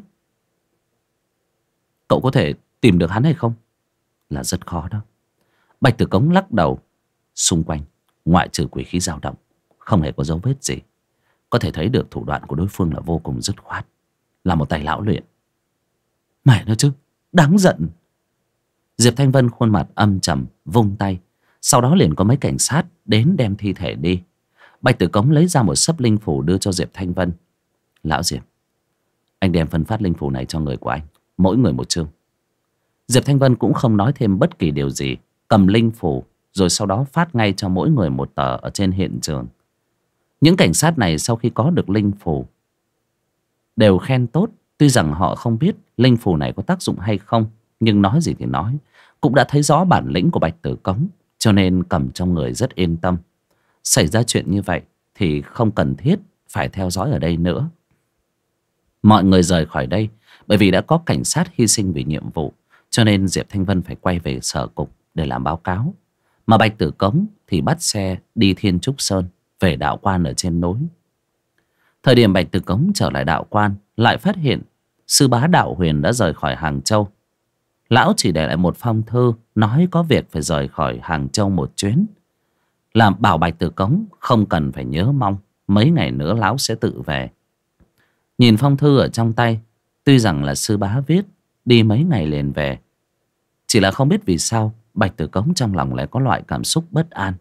Cậu có thể tìm được hắn hay không? Là rất khó đó. Bạch Tử Cống lắc đầu. Xung quanh ngoại trừ quỷ khí dao động, không hề có dấu vết gì. Có thể thấy được thủ đoạn của đối phương là vô cùng dứt khoát, là một tay lão luyện. Mẹ nó chứ, đáng giận. Diệp Thanh Vân khuôn mặt âm trầm, vung tay. Sau đó liền có mấy cảnh sát đến đem thi thể đi. Bạch Tử Cống lấy ra một xấp linh phủ đưa cho Diệp Thanh Vân. Lão Diệp, anh đem phân phát linh phủ này cho người của anh, mỗi người một chương. Diệp Thanh Vân cũng không nói thêm bất kỳ điều gì, cầm linh phủ rồi sau đó phát ngay cho mỗi người một tờ ở trên hiện trường. Những cảnh sát này sau khi có được linh phủ đều khen tốt. Tuy rằng họ không biết linh phủ này có tác dụng hay không, nhưng nói gì thì nói, cũng đã thấy rõ bản lĩnh của Bạch Tử Cống, cho nên cầm trong người rất yên tâm. Xảy ra chuyện như vậy thì không cần thiết phải theo dõi ở đây nữa. Mọi người rời khỏi đây, bởi vì đã có cảnh sát hy sinh vì nhiệm vụ, cho nên Diệp Thanh Vân phải quay về sở cục để làm báo cáo. Mà Bạch Tử Cống thì bắt xe đi Thiên Trúc Sơn, về đạo quan ở trên núi. Thời điểm Bạch Tử Cống trở lại đạo quan, lại phát hiện sư bá Đạo Huyền đã rời khỏi Hàng Châu. Lão chỉ để lại một phong thư nói có việc phải rời khỏi Hàng Châu một chuyến, làm bảo Bạch Tử Cống không cần phải nhớ mong, mấy ngày nữa lão sẽ tự về. Nhìn phong thư ở trong tay, tuy rằng là sư bá viết đi mấy ngày liền về, chỉ là không biết vì sao Bạch Tử Cống trong lòng lại có loại cảm xúc bất an.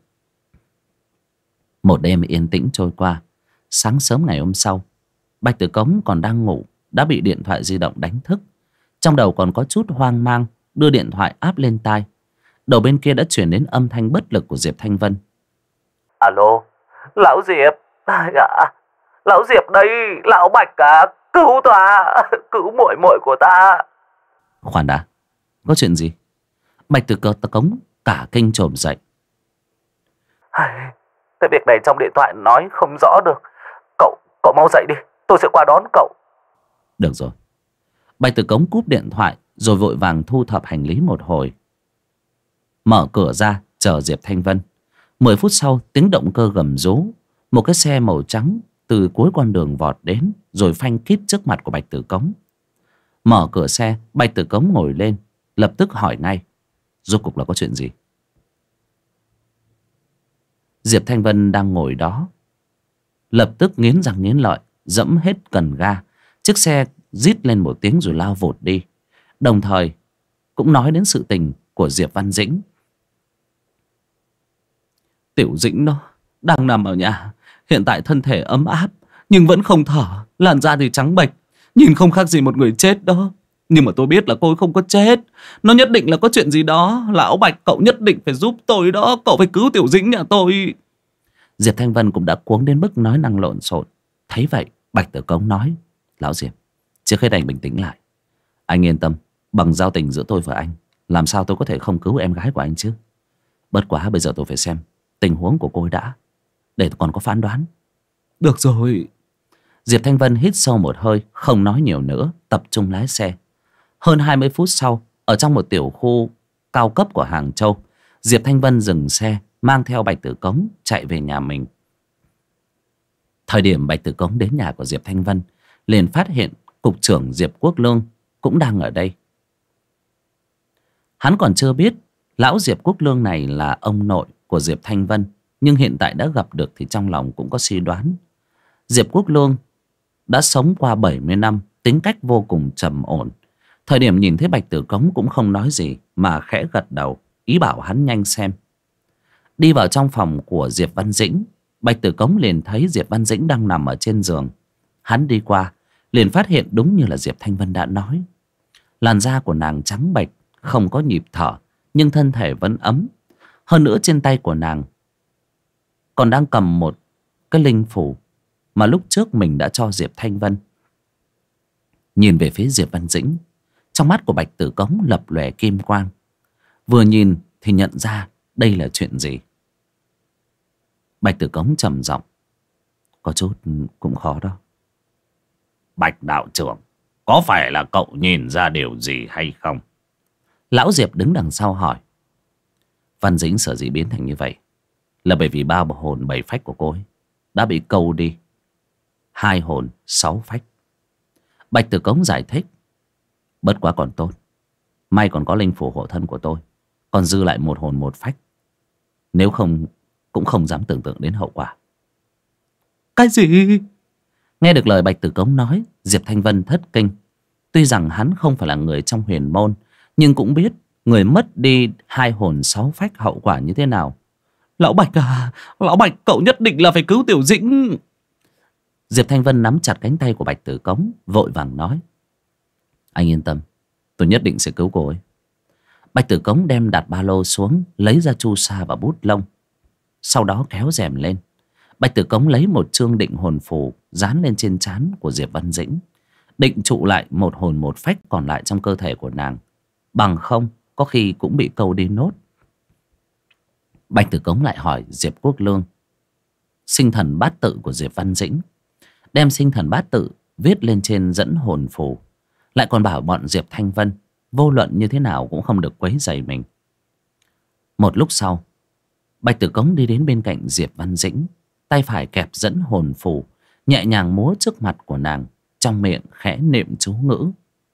Một đêm yên tĩnh trôi qua. Sáng sớm ngày hôm sau, Bạch Tử Cống còn đang ngủ đã bị điện thoại di động đánh thức. Trong đầu còn có chút hoang mang, đưa điện thoại áp lên tai. Đầu bên kia đã chuyển đến âm thanh bất lực của Diệp Thanh Vân. Alo, lão Diệp. Lão Diệp đây, lão Bạch à, cứu ta, cứu muội muội của ta. Khoan đã, có chuyện gì? Bạch Tử Cống cả kinh chồm dậy. Cái việc này trong điện thoại nói không rõ được. Cậu mau dậy đi, tôi sẽ qua đón cậu. Được rồi. Bạch Tử Cống cúp điện thoại rồi vội vàng thu thập hành lý một hồi, mở cửa ra chờ Diệp Thanh Vân. 10 phút sau, tiếng động cơ gầm rú, một cái xe màu trắng từ cuối con đường vọt đến rồi phanh kít trước mặt của Bạch Tử Cống. Mở cửa xe, Bạch Tử Cống ngồi lên, lập tức hỏi ngay, rốt cuộc là có chuyện gì? Diệp Thanh Vân đang ngồi đó, lập tức nghiến răng nghiến lợi, dẫm hết cần ga. Chiếc xe rít lên một tiếng rồi lao vụt đi, đồng thời cũng nói đến sự tình của Diệp Văn Dĩnh. Tiểu Dĩnh nó đang nằm ở nhà, hiện tại thân thể ấm áp nhưng vẫn không thở, làn da thì trắng bệch, nhìn không khác gì một người chết đó. Nhưng mà tôi biết là cô ấy không có chết, nó nhất định là có chuyện gì đó. Lão Bạch, cậu nhất định phải giúp tôi đó, cậu phải cứu Tiểu Dĩnh nhà tôi. Diệp Thanh Vân cũng đã cuống đến mức nói năng lộn xộn. Thấy vậy, Bạch Tử Cống nói, lão Diệp, trước hết anh bình tĩnh lại. Anh yên tâm, bằng giao tình giữa tôi và anh, làm sao tôi có thể không cứu em gái của anh chứ? Bất quá bây giờ tôi phải xem tình huống của cô ấy đã, để tôi còn có phán đoán. Được rồi. Diệp Thanh Vân hít sâu một hơi, không nói nhiều nữa, tập trung lái xe. Hơn 20 phút sau, ở trong một tiểu khu cao cấp của Hàng Châu, Diệp Thanh Vân dừng xe, mang theo Bạch Tử Cống chạy về nhà mình. Thời điểm Bạch Tử Cống đến nhà của Diệp Thanh Vân, liền phát hiện cục trưởng Diệp Quốc Lương cũng đang ở đây. Hắn còn chưa biết lão Diệp Quốc Lương này là ông nội của Diệp Thanh Vân, nhưng hiện tại đã gặp được thì trong lòng cũng có suy đoán. Diệp Quốc Lương đã sống qua 70 năm, tính cách vô cùng trầm ổn. Thời điểm nhìn thấy Bạch Tử Cống cũng không nói gì, mà khẽ gật đầu, ý bảo hắn nhanh xem. Đi vào trong phòng của Diệp Văn Dĩnh, Bạch Tử Cống liền thấy Diệp Văn Dĩnh đang nằm ở trên giường. Hắn đi qua, liền phát hiện đúng như là Diệp Thanh Vân đã nói. Làn da của nàng trắng bệch, không có nhịp thở, nhưng thân thể vẫn ấm. Hơn nữa trên tay của nàng còn đang cầm một cái linh phủ mà lúc trước mình đã cho Diệp Thanh Vân. nhìn về phía Diệp Văn Dĩnh. Trong mắt của Bạch Tử Cống lập lòe kim quang. Vừa nhìn thì nhận ra đây là chuyện gì. Bạch Tử Cống trầm giọng: có chút cũng khó đó. Bạch đạo trưởng, có phải là cậu nhìn ra điều gì hay không? Lão Diệp đứng đằng sau hỏi. Văn Dĩnh sở dĩ biến thành như vậy là bởi vì 3 hồn 7 phách của cô ấy đã bị câu đi. 2 hồn 6 phách. Bạch Tử Cống giải thích. Bất quá còn tốt, may còn có linh phù hộ thân của tôi, còn dư lại 1 hồn 1 phách. Nếu không cũng không dám tưởng tượng đến hậu quả. Cái gì? Nghe được lời Bạch Tử Cống nói, Diệp Thanh Vân thất kinh. Tuy rằng hắn không phải là người trong huyền môn, nhưng cũng biết người mất đi 2 hồn 6 phách hậu quả như thế nào. Lão Bạch à, Lão Bạch, cậu nhất định là phải cứu Tiểu Dĩnh. Diệp Thanh Vân nắm chặt cánh tay của Bạch Tử Cống, vội vàng nói. Anh yên tâm, tôi nhất định sẽ cứu cô ấy. Bạch Tử Cống đem đặt ba lô xuống, lấy ra chu sa và bút lông. Sau đó kéo rèm lên. Bạch Tử Cống lấy một chương định hồn phù dán lên trên trán của Diệp Văn Dĩnh, định trụ lại 1 hồn 1 phách còn lại trong cơ thể của nàng. Bằng không có khi cũng bị câu đi nốt. Bạch Tử Cống lại hỏi Diệp Quốc Lương sinh thần bát tự của Diệp Văn Dĩnh, đem sinh thần bát tự viết lên trên dẫn hồn phù, lại còn bảo bọn Diệp Thanh Vân vô luận như thế nào cũng không được quấy rầy mình. Một lúc sau, Bạch Tử Cống đi đến bên cạnh Diệp Văn Dĩnh, tay phải kẹp dẫn hồn phù, nhẹ nhàng múa trước mặt của nàng, trong miệng khẽ niệm chú ngữ.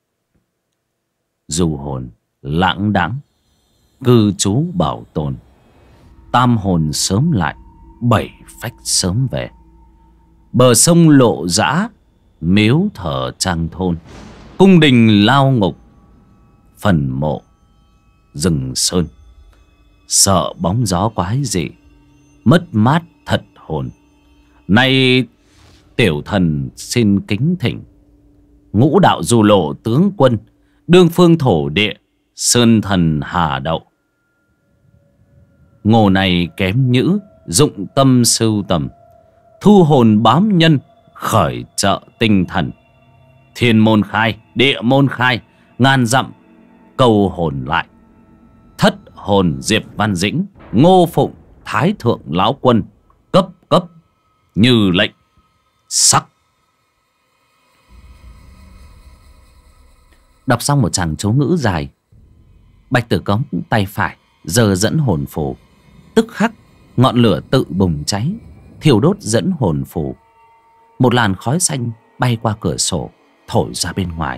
Du hồn lãng đãng, cư trú bảo tồn, tam hồn sớm lại, 7 phách sớm về. Bờ sông lộ dã, miếu thờ trang thôn, cung đình lao ngục, phần mộ rừng sơn. Sợ bóng gió quái dị, mất mát thật hồn. Nay tiểu thần xin kính thỉnh ngũ đạo du lộ tướng quân, đương phương thổ địa, sơn thần hà đậu. Ngô này kém nhữ, dụng tâm sưu tầm, thu hồn bám nhân, khởi trợ tinh thần. Thiên môn khai, địa môn khai, ngàn dặm câu hồn lại. Thất hồn Diệp Văn Dĩnh, Ngô Phụng Thái thượng lão quân, cấp cấp như lệnh sắc. Đọc xong một tràng chú ngữ dài, Bạch Tử Cống tay phải giơ dẫn hồn phù, tức khắc ngọn lửa tự bùng cháy, thiêu đốt dẫn hồn phù. Một làn khói xanh bay qua cửa sổ, thổi ra bên ngoài.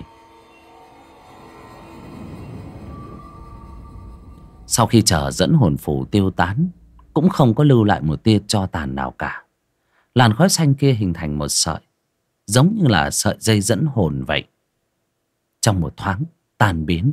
Sau khi chờ dẫn hồn phù tiêu tán, cũng không có lưu lại một tia tro tàn nào cả. Làn khói xanh kia hình thành một sợi, giống như là sợi dây dẫn hồn vậy, trong một thoáng tan biến.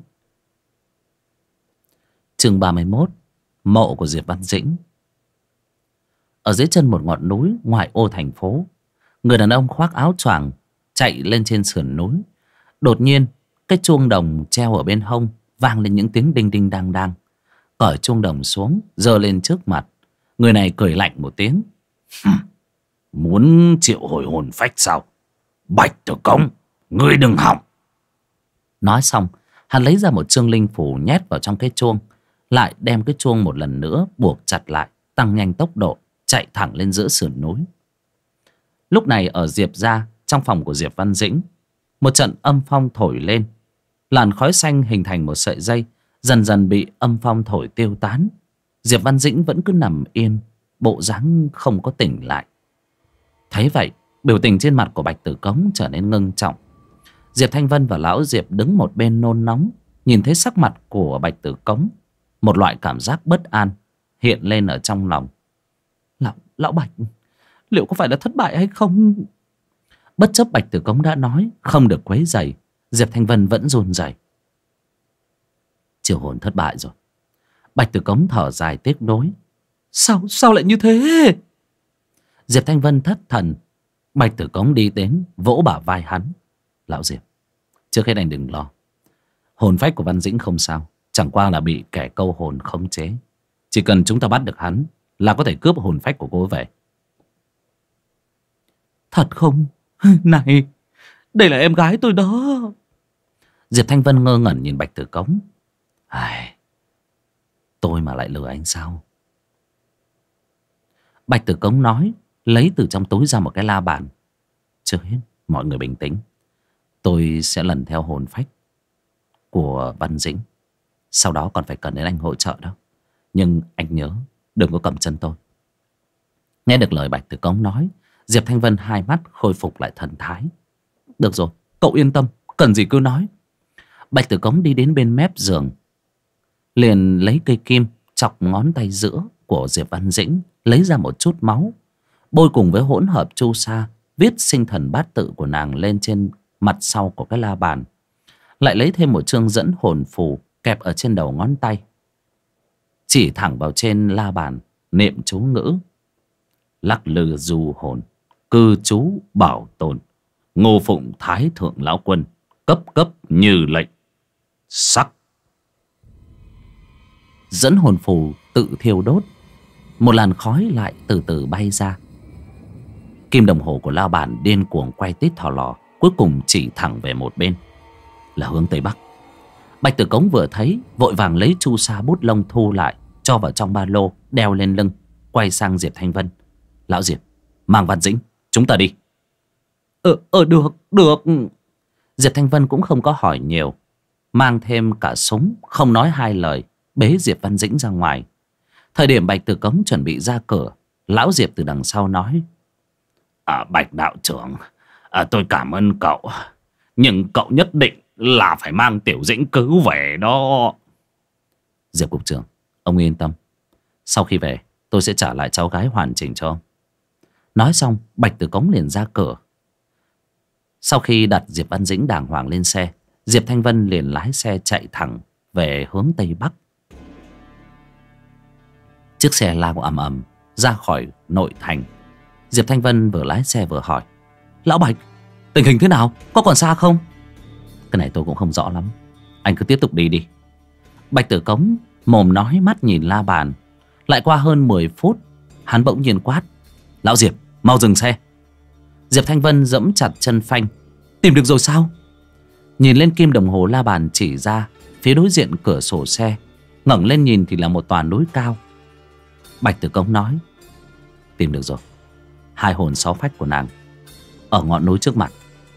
Chương 31: Mộ của Diệp Văn Dĩnh. Ở dưới chân một ngọn núi ngoại ô thành phố, người đàn ông khoác áo choàng chạy lên trên sườn núi. Đột nhiên, cái chuông đồng treo ở bên hông vang lên những tiếng đinh đinh đang đang. Cởi chuông đồng xuống, giơ lên trước mặt. Người này cười lạnh một tiếng. Muốn triệu hồi hồn phách sao? Bạch Tử Cống, ngươi đừng hỏng. Nói xong, hắn lấy ra một chương linh phù nhét vào trong cái chuông, lại đem cái chuông một lần nữa buộc chặt lại, tăng nhanh tốc độ, chạy thẳng lên giữa sườn núi. Lúc này ở Diệp gia, trong phòng của Diệp Văn Dĩnh, một trận âm phong thổi lên. Làn khói xanh hình thành một sợi dây, dần dần bị âm phong thổi tiêu tán. Diệp Văn Dĩnh vẫn cứ nằm yên, bộ dáng không có tỉnh lại. Thấy vậy, biểu tình trên mặt của Bạch Tử Cống trở nên ngưng trọng. Diệp Thanh Vân và lão Diệp đứng một bên nôn nóng, nhìn thấy sắc mặt của Bạch Tử Cống, một loại cảm giác bất an hiện lên ở trong lòng. Lão Bạch, liệu có phải là thất bại hay không? Bất chấp Bạch Tử Cống đã nói không được quấy rầy, Diệp Thanh Vân vẫn run rẩy. Triệu hồn thất bại rồi. Bạch Tử Cống thở dài tiếc nuối. Sao lại như thế? Diệp Thanh Vân thất thần. Bạch Tử Cống đi đến vỗ bả vai hắn. Lão Diệp, trước hết anh đừng lo. Hồn phách của Văn Dĩnh không sao, chẳng qua là bị kẻ câu hồn khống chế. Chỉ cần chúng ta bắt được hắn là có thể cướp hồn phách của cô về. Thật không? Đây là em gái tôi đó. Diệp Thanh Vân ngơ ngẩn nhìn Bạch Tử Cống. Ai, tôi mà lại lừa anh sao? Bạch Tử Cống nói, lấy từ trong túi ra một cái la bàn. Chưa hết, mọi người bình tĩnh. Tôi sẽ lần theo hồn phách của Văn Dĩnh. Sau đó còn phải cần đến anh hỗ trợ đó. Nhưng anh nhớ đừng có cầm chân tôi. Nghe được lời Bạch Tử Cống nói, Diệp Thanh Vân hai mắt khôi phục lại thần thái. Được rồi, cậu yên tâm, cần gì cứ nói. Bạch Tử Cống đi đến bên mép giường, liền lấy cây kim chọc ngón tay giữa của Diệp Văn Dĩnh, lấy ra một chút máu, bôi cùng với hỗn hợp chu sa, viết sinh thần bát tự của nàng lên trên mặt sau của cái la bàn. Lại lấy thêm một chương dẫn hồn phù kẹp ở trên đầu ngón tay, chỉ thẳng vào trên la bàn, niệm chú ngữ: lắc lư du hồn, cư trú bảo tồn, Ngô Phụng Thái Thượng Lão Quân, cấp cấp như lệnh. Sắc. Dẫn hồn phù tự thiêu đốt, một làn khói lại từ từ bay ra. Kim đồng hồ của la bàn điên cuồng quay tít thò lò, cuối cùng chỉ thẳng về một bên, là hướng Tây Bắc. Bạch Tử Cống vừa thấy, vội vàng lấy chu sa bút lông thu lại, cho vào trong ba lô, đeo lên lưng, quay sang Diệp Thanh Vân: Lão Diệp, mang Văn Dĩnh, chúng ta đi. Được. Diệp Thanh Vân cũng không có hỏi nhiều, mang thêm cả súng, không nói hai lời, bế Diệp Văn Dĩnh ra ngoài. Thời điểm Bạch Tử Cống chuẩn bị ra cửa, Lão Diệp từ đằng sau nói: Bạch đạo trưởng, tôi cảm ơn cậu, nhưng cậu nhất định là phải mang Tiểu Dĩnh cứu về đó. Diệp cục trưởng, ông yên tâm, sau khi về tôi sẽ trả lại cháu gái hoàn chỉnh cho ông. Nói xong, Bạch Tử Cống liền ra cửa. Sau khi đặt Diệp Văn Dĩnh đàng hoàng lên xe, Diệp Thanh Vân liền lái xe chạy thẳng về hướng Tây Bắc. Chiếc xe lao ầm ầm ra khỏi nội thành. Diệp Thanh Vân vừa lái xe vừa hỏi: Lão Bạch, tình hình thế nào? Có còn xa không? Cái này tôi cũng không rõ lắm, anh cứ tiếp tục đi đi. Bạch Tử Cống mồm nói mắt nhìn la bàn. Lại qua hơn 10 phút, hắn bỗng nhiên quát: Lão Diệp, mau dừng xe. Diệp Thanh Vân giẫm chặt chân phanh. Tìm được rồi sao? Nhìn lên kim đồng hồ la bàn chỉ ra phía đối diện cửa sổ xe, ngẩng lên nhìn thì là một tòa núi cao. Bạch Tử Cống nói: Tìm được rồi, 2 hồn 6 phách của nàng ở ngọn núi trước mặt.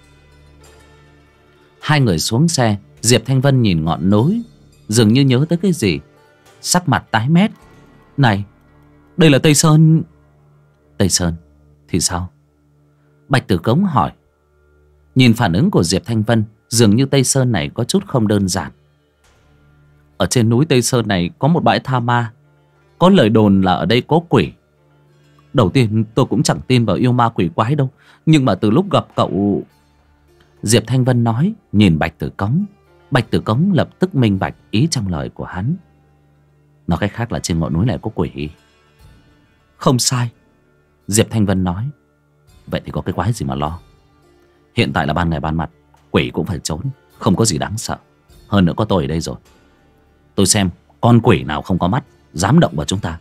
Hai người xuống xe. Diệp Thanh Vân nhìn ngọn núi, dường như nhớ tới cái gì, sắc mặt tái mét. Này, đây là Tây Sơn. Tây Sơn thì sao? Bạch Tử Cống hỏi. Nhìn phản ứng của Diệp Thanh Vân, dường như Tây Sơn này có chút không đơn giản. Ở trên núi Tây Sơn này có một bãi tha ma, có lời đồn là ở đây có quỷ. Đầu tiên tôi cũng chẳng tin vào yêu ma quỷ quái đâu, nhưng mà từ lúc gặp cậu... Diệp Thanh Vân nói, nhìn Bạch Tử Cống. Bạch Tử Cống lập tức minh bạch ý trong lời của hắn. Nói cách khác là trên ngọn núi này có quỷ. Không sai, Diệp Thanh Vân nói. Vậy thì có cái quái gì mà lo. Hiện tại là ban ngày ban mặt, quỷ cũng phải trốn, không có gì đáng sợ. Hơn nữa có tôi ở đây rồi. Tôi xem con quỷ nào không có mắt dám động vào chúng ta.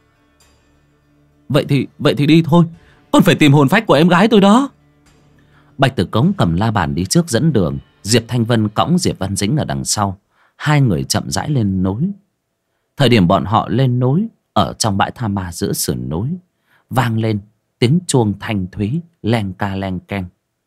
Vậy thì đi thôi, con phải tìm hồn phách của em gái tôi đó. Bạch Tử Cống cầm la bàn đi trước dẫn đường. Diệp Thanh Vân cõng Diệp Văn Dĩnh ở đằng sau. Hai người chậm rãi lên núi. Thời điểm bọn họ lên núi, ở trong bãi tha ma giữa sườn núi, vang lên tiếng chuông thanh thúy, len ca len keng.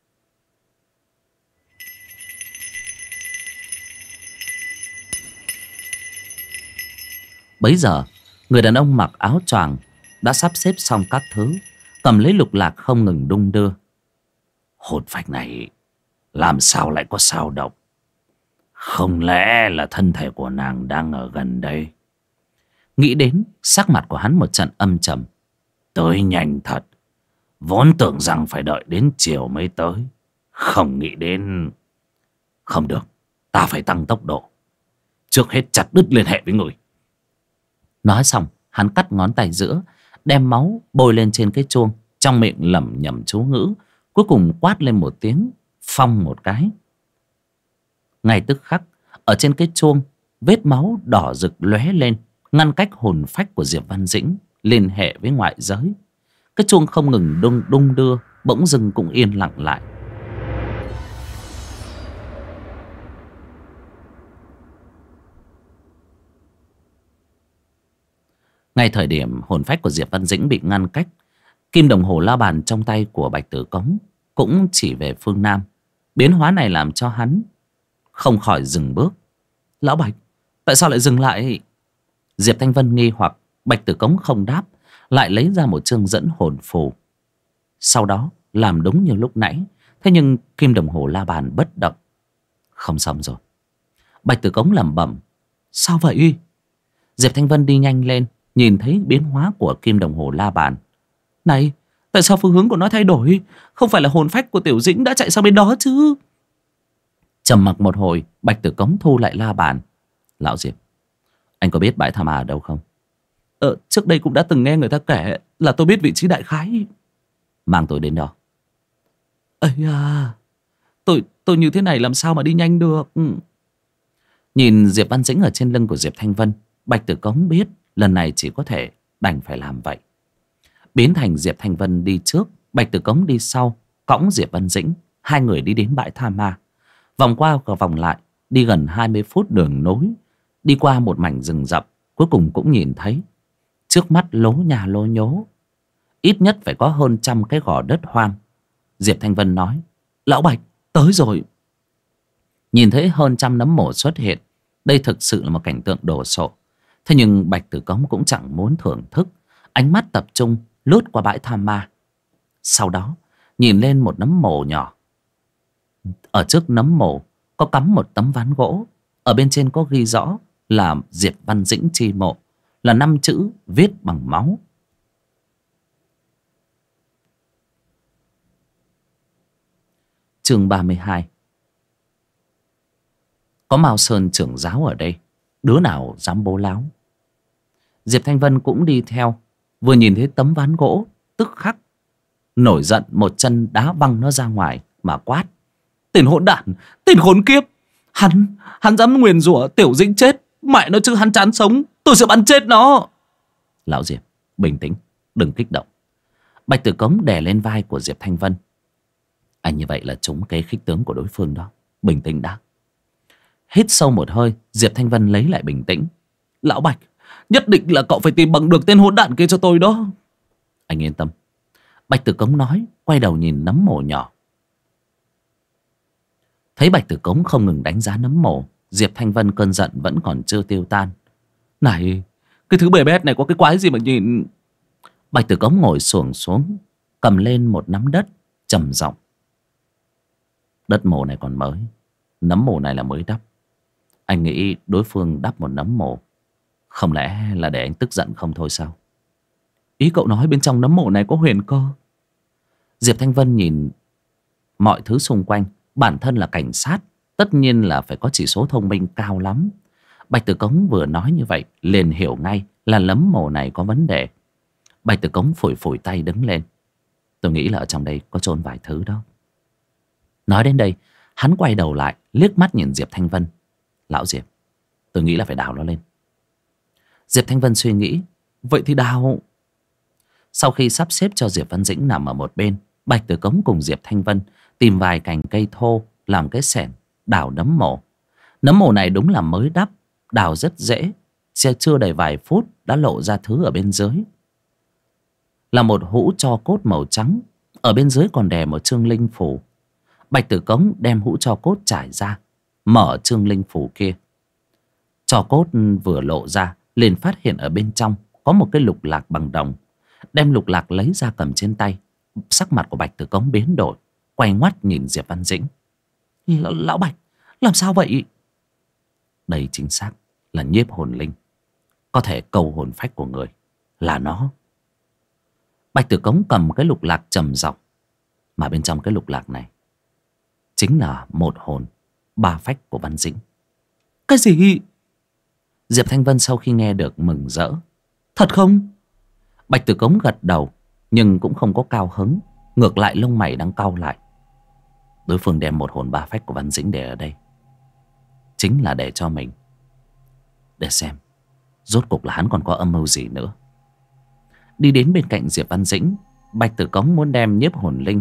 Bấy giờ, người đàn ông mặc áo choàng đã sắp xếp xong các thứ, cầm lấy lục lạc không ngừng đung đưa. Hồn phách này làm sao lại có sao động? Không lẽ là thân thể của nàng đang ở gần đây? Nghĩ đến, sắc mặt của hắn một trận âm trầm. Tới nhanh thật. Vốn tưởng rằng phải đợi đến chiều mới tới, không nghĩ đến... Không được, ta phải tăng tốc độ. Trước hết chặt đứt liên hệ với người. Nói xong, hắn cắt ngón tay giữa, đem máu bôi lên trên cái chuông, trong miệng lẩm nhẩm chú ngữ, cuối cùng quát lên một tiếng, phong một cái. Ngay tức khắc, ở trên cái chuông, vết máu đỏ rực lóe lên, ngăn cách hồn phách của Diệp Văn Dĩnh liên hệ với ngoại giới. Cái chuông không ngừng đung đưa, bỗng dưng cũng yên lặng lại. Ngay thời điểm hồn phách của Diệp Văn Dĩnh bị ngăn cách, kim đồng hồ la bàn trong tay của Bạch Tử Cống cũng chỉ về phương Nam. Biến hóa này làm cho hắn không khỏi dừng bước. Lão Bạch, tại sao lại dừng lại? Diệp Thanh Vân nghi hoặc. Bạch Tử Cống không đáp, lại lấy ra một chương dẫn hồn phù. Sau đó làm đúng như lúc nãy. Thế nhưng kim đồng hồ la bàn bất động. Không xong rồi. Bạch Tử Cống lẩm bẩm, sao vậy? Diệp Thanh Vân đi nhanh lên, nhìn thấy biến hóa của kim đồng hồ la bàn. Này, tại sao phương hướng của nó thay đổi? Không phải là hồn phách của Tiểu Dĩnh đã chạy sang bên đó chứ? Trầm mặc một hồi, Bạch Tử Cống thu lại la bàn. Lão Diệp, anh có biết bãi Tha Ma ở đâu không? Trước đây cũng đã từng nghe người ta kể, là tôi biết vị trí đại khái. Mang tôi đến đó. Ây à, tôi như thế này làm sao mà đi nhanh được? Nhìn Diệp Văn Dĩnh ở trên lưng của Diệp Thanh Vân, Bạch Tử Cống biết lần này chỉ có thể đành phải làm vậy. Biến thành Diệp Thanh Vân đi trước, Bạch Tử Cống đi sau, cõng Diệp Văn Dĩnh. Hai người đi đến bãi Tha Ma. Vòng qua và vòng lại, đi gần 20 phút đường nối, đi qua một mảnh rừng rậm. Cuối cùng cũng nhìn thấy trước mắt lố nhà lố nhố, ít nhất phải có hơn 100 cái gò đất hoang. Diệp Thanh Vân nói, Lão Bạch, tới rồi. Nhìn thấy hơn 100 nấm mồ xuất hiện, đây thực sự là một cảnh tượng đồ sộ. Thế nhưng Bạch Tử Cống cũng chẳng muốn thưởng thức. Ánh mắt tập trung lướt qua bãi Tha Ma. Sau đó nhìn lên một nấm mồ nhỏ. Ở trước nấm mồ có cắm một tấm ván gỗ. Ở bên trên có ghi rõ là Diệp Văn Dĩnh chi mộ, là 5 chữ viết bằng máu. Chương 32. Có Mao Sơn trưởng giáo ở đây, đứa nào dám bố láo. Diệp Thanh Vân cũng đi theo. Vừa nhìn thấy tấm ván gỗ, tức khắc nổi giận, một chân đá văng nó ra ngoài mà quát, tên hỗn đản, tên khốn kiếp, hắn dám nguyền rủa Tiểu Dĩnh chết, mẹ nó chứ hắn chán sống, tôi sẽ bắn chết nó. Lão Diệp, bình tĩnh, đừng kích động. Bạch Tử Cống đè lên vai của Diệp Thanh Vân. Anh như vậy là trúng kế khích tướng của đối phương đó, bình tĩnh đã. Hít sâu một hơi, Diệp Thanh Vân lấy lại bình tĩnh. Lão Bạch, nhất định là cậu phải tìm bằng được tên hỗn đản kia cho tôi đó. Anh yên tâm. Bạch Tử Cống nói, quay đầu nhìn nấm mồ nhỏ. Thấy Bạch Tử Cống không ngừng đánh giá nấm mồ, Diệp Thanh Vân cơn giận vẫn còn chưa tiêu tan. Này, cái thứ bề bét này có cái quái gì mà nhìn. Bạch Tử Cống ngồi xổm xuống, cầm lên một nắm đất, trầm giọng. Đất mồ này còn mới, nấm mồ này là mới đắp. Anh nghĩ đối phương đắp một nấm mồ, không lẽ là để anh tức giận không thôi sao? Ý cậu nói bên trong nấm mồ này có huyền cơ? Diệp Thanh Vân nhìn mọi thứ xung quanh. Bản thân là cảnh sát, tất nhiên là phải có chỉ số thông minh cao lắm. Bạch Tử Cống vừa nói như vậy, liền hiểu ngay là nấm mồ này có vấn đề. Bạch Tử Cống phủi phủi tay đứng lên. Tôi nghĩ là ở trong đây có chôn vài thứ đó. Nói đến đây, hắn quay đầu lại, liếc mắt nhìn Diệp Thanh Vân. Lão Diệp, tôi nghĩ là phải đào nó lên. Diệp Thanh Vân suy nghĩ, vậy thì đào. Sau khi sắp xếp cho Diệp Văn Dĩnh nằm ở một bên, Bạch Tử Cống cùng Diệp Thanh Vân tìm vài cành cây thô làm cái xẻng đào nấm mồ. Nấm mồ này đúng là mới đắp, đào rất dễ, chưa đầy vài phút đã lộ ra thứ ở bên dưới. Là một hũ tro cốt màu trắng, ở bên dưới còn đè một chương linh phù. Bạch Tử Cống đem hũ tro cốt trải ra, mở chương linh phù kia. Tro cốt vừa lộ ra, liền phát hiện ở bên trong có một cái lục lạc bằng đồng. Đem lục lạc lấy ra cầm trên tay. Sắc mặt của Bạch Tử Cống biến đổi, quay ngoắt nhìn Diệp Văn Dĩnh. Lão Bạch, làm sao vậy? Đây chính xác là nhiếp hồn linh, có thể cầu hồn phách của người, là nó. Bạch Tử Cống cầm cái lục lạc trầm giọng. Mà bên trong cái lục lạc này chính là một hồn, 3 phách của Văn Dĩnh. Cái gì? Diệp Thanh Vân sau khi nghe được mừng rỡ. Thật không? Bạch Tử Cống gật đầu, nhưng cũng không có cao hứng. Ngược lại lông mày đang cau lại. Đối phương đem một hồn 3 phách của Văn Dĩnh để ở đây, chính là để cho mình, để xem rốt cuộc là hắn còn có âm mưu gì nữa. Đi đến bên cạnh Diệp Văn Dĩnh, Bạch Tử Cống muốn đem nhiếp hồn linh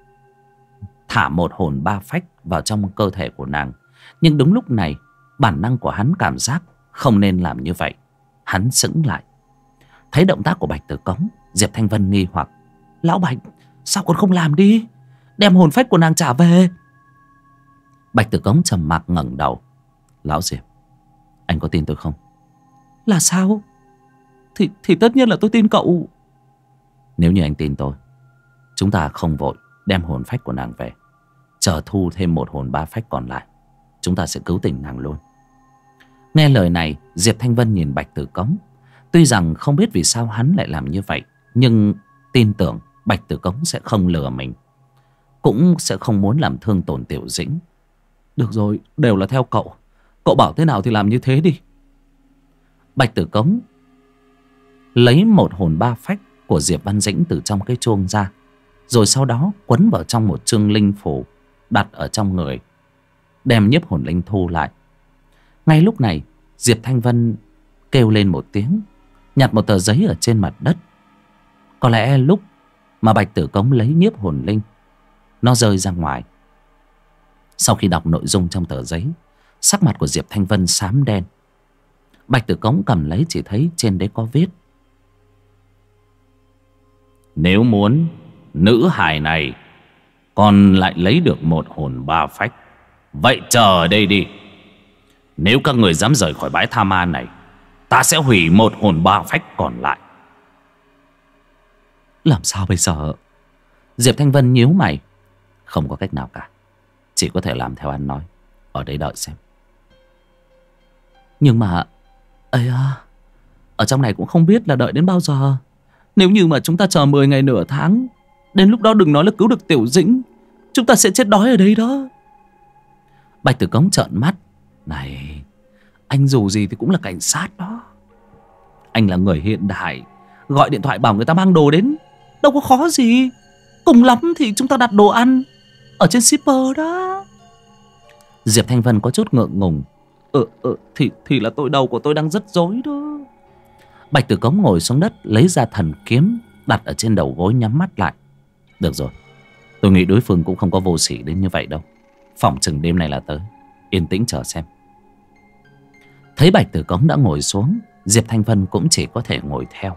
thả một hồn 3 phách vào trong cơ thể của nàng. Nhưng đúng lúc này, bản năng của hắn cảm giác không nên làm như vậy. Hắn sững lại. Thấy động tác của Bạch Tử Cống, Diệp Thanh Vân nghi hoặc: Lão Bạch, sao còn không làm đi, đem hồn phách của nàng trả về? Bạch Tử Cống trầm mặc ngẩng đầu: Lão Diệp, anh có tin tôi không? Là sao? Thì tất nhiên là tôi tin cậu. Nếu như anh tin tôi, chúng ta không vội đem hồn phách của nàng về, chờ thu thêm một hồn ba phách còn lại, chúng ta sẽ cứu tỉnh nàng luôn. Nghe lời này, Diệp Thanh Vân nhìn Bạch Tử Cống. Tuy rằng không biết vì sao hắn lại làm như vậy, nhưng tin tưởng Bạch Tử Cống sẽ không lừa mình, cũng sẽ không muốn làm thương tổn Tiểu Dĩnh. Được rồi, đều là theo cậu, cậu bảo thế nào thì làm như thế đi. Bạch Tử Cống lấy một hồn ba phách của Diệp Văn Dĩnh từ trong cái chuông ra, rồi sau đó quấn vào trong một chương linh phủ đặt ở trong người, đem nhiếp hồn linh thu lại. Ngay lúc này, Diệp Thanh Vân kêu lên một tiếng, nhặt một tờ giấy ở trên mặt đất. Có lẽ lúc mà Bạch Tử Cống lấy nhiếp hồn linh, nó rơi ra ngoài. Sau khi đọc nội dung trong tờ giấy, sắc mặt của Diệp Thanh Vân xám đen. Bạch Tử Cống cầm lấy chỉ thấy trên đấy có viết: Nếu muốn nữ hài này còn lại lấy được một hồn ba phách, vậy chờ ở đây đi. Nếu các người dám rời khỏi bãi tha ma này, ta sẽ hủy một hồn ba phách còn lại. Làm sao bây giờ? Diệp Thanh Vân nhíu mày. Không có cách nào cả, chỉ có thể làm theo anh nói. Ở đây đợi xem. Nhưng mà ây à, ở trong này cũng không biết là đợi đến bao giờ. Nếu như mà chúng ta chờ 10 ngày nửa tháng, đến lúc đó đừng nói là cứu được Tiểu Dĩnh, chúng ta sẽ chết đói ở đây đó. Bạch Tử Cống trợn mắt. Này, anh dù gì thì cũng là cảnh sát đó. Anh là người hiện đại, gọi điện thoại bảo người ta mang đồ đến đâu có khó gì. Cùng lắm thì chúng ta đặt đồ ăn ở trên shipper đó. Diệp Thanh Vân có chút ngượng ngùng. Thì là đầu của tôi đang rất rối đó. Bạch Tử Cống ngồi xuống đất, lấy ra thần kiếm đặt ở trên đầu gối, nhắm mắt lại. Được rồi, tôi nghĩ đối phương cũng không có vô sỉ đến như vậy đâu. Phỏng chừng đêm này là tới. Yên tĩnh chờ xem. Thấy Bạch Tử Cống đã ngồi xuống, Diệp Thanh Vân cũng chỉ có thể ngồi theo.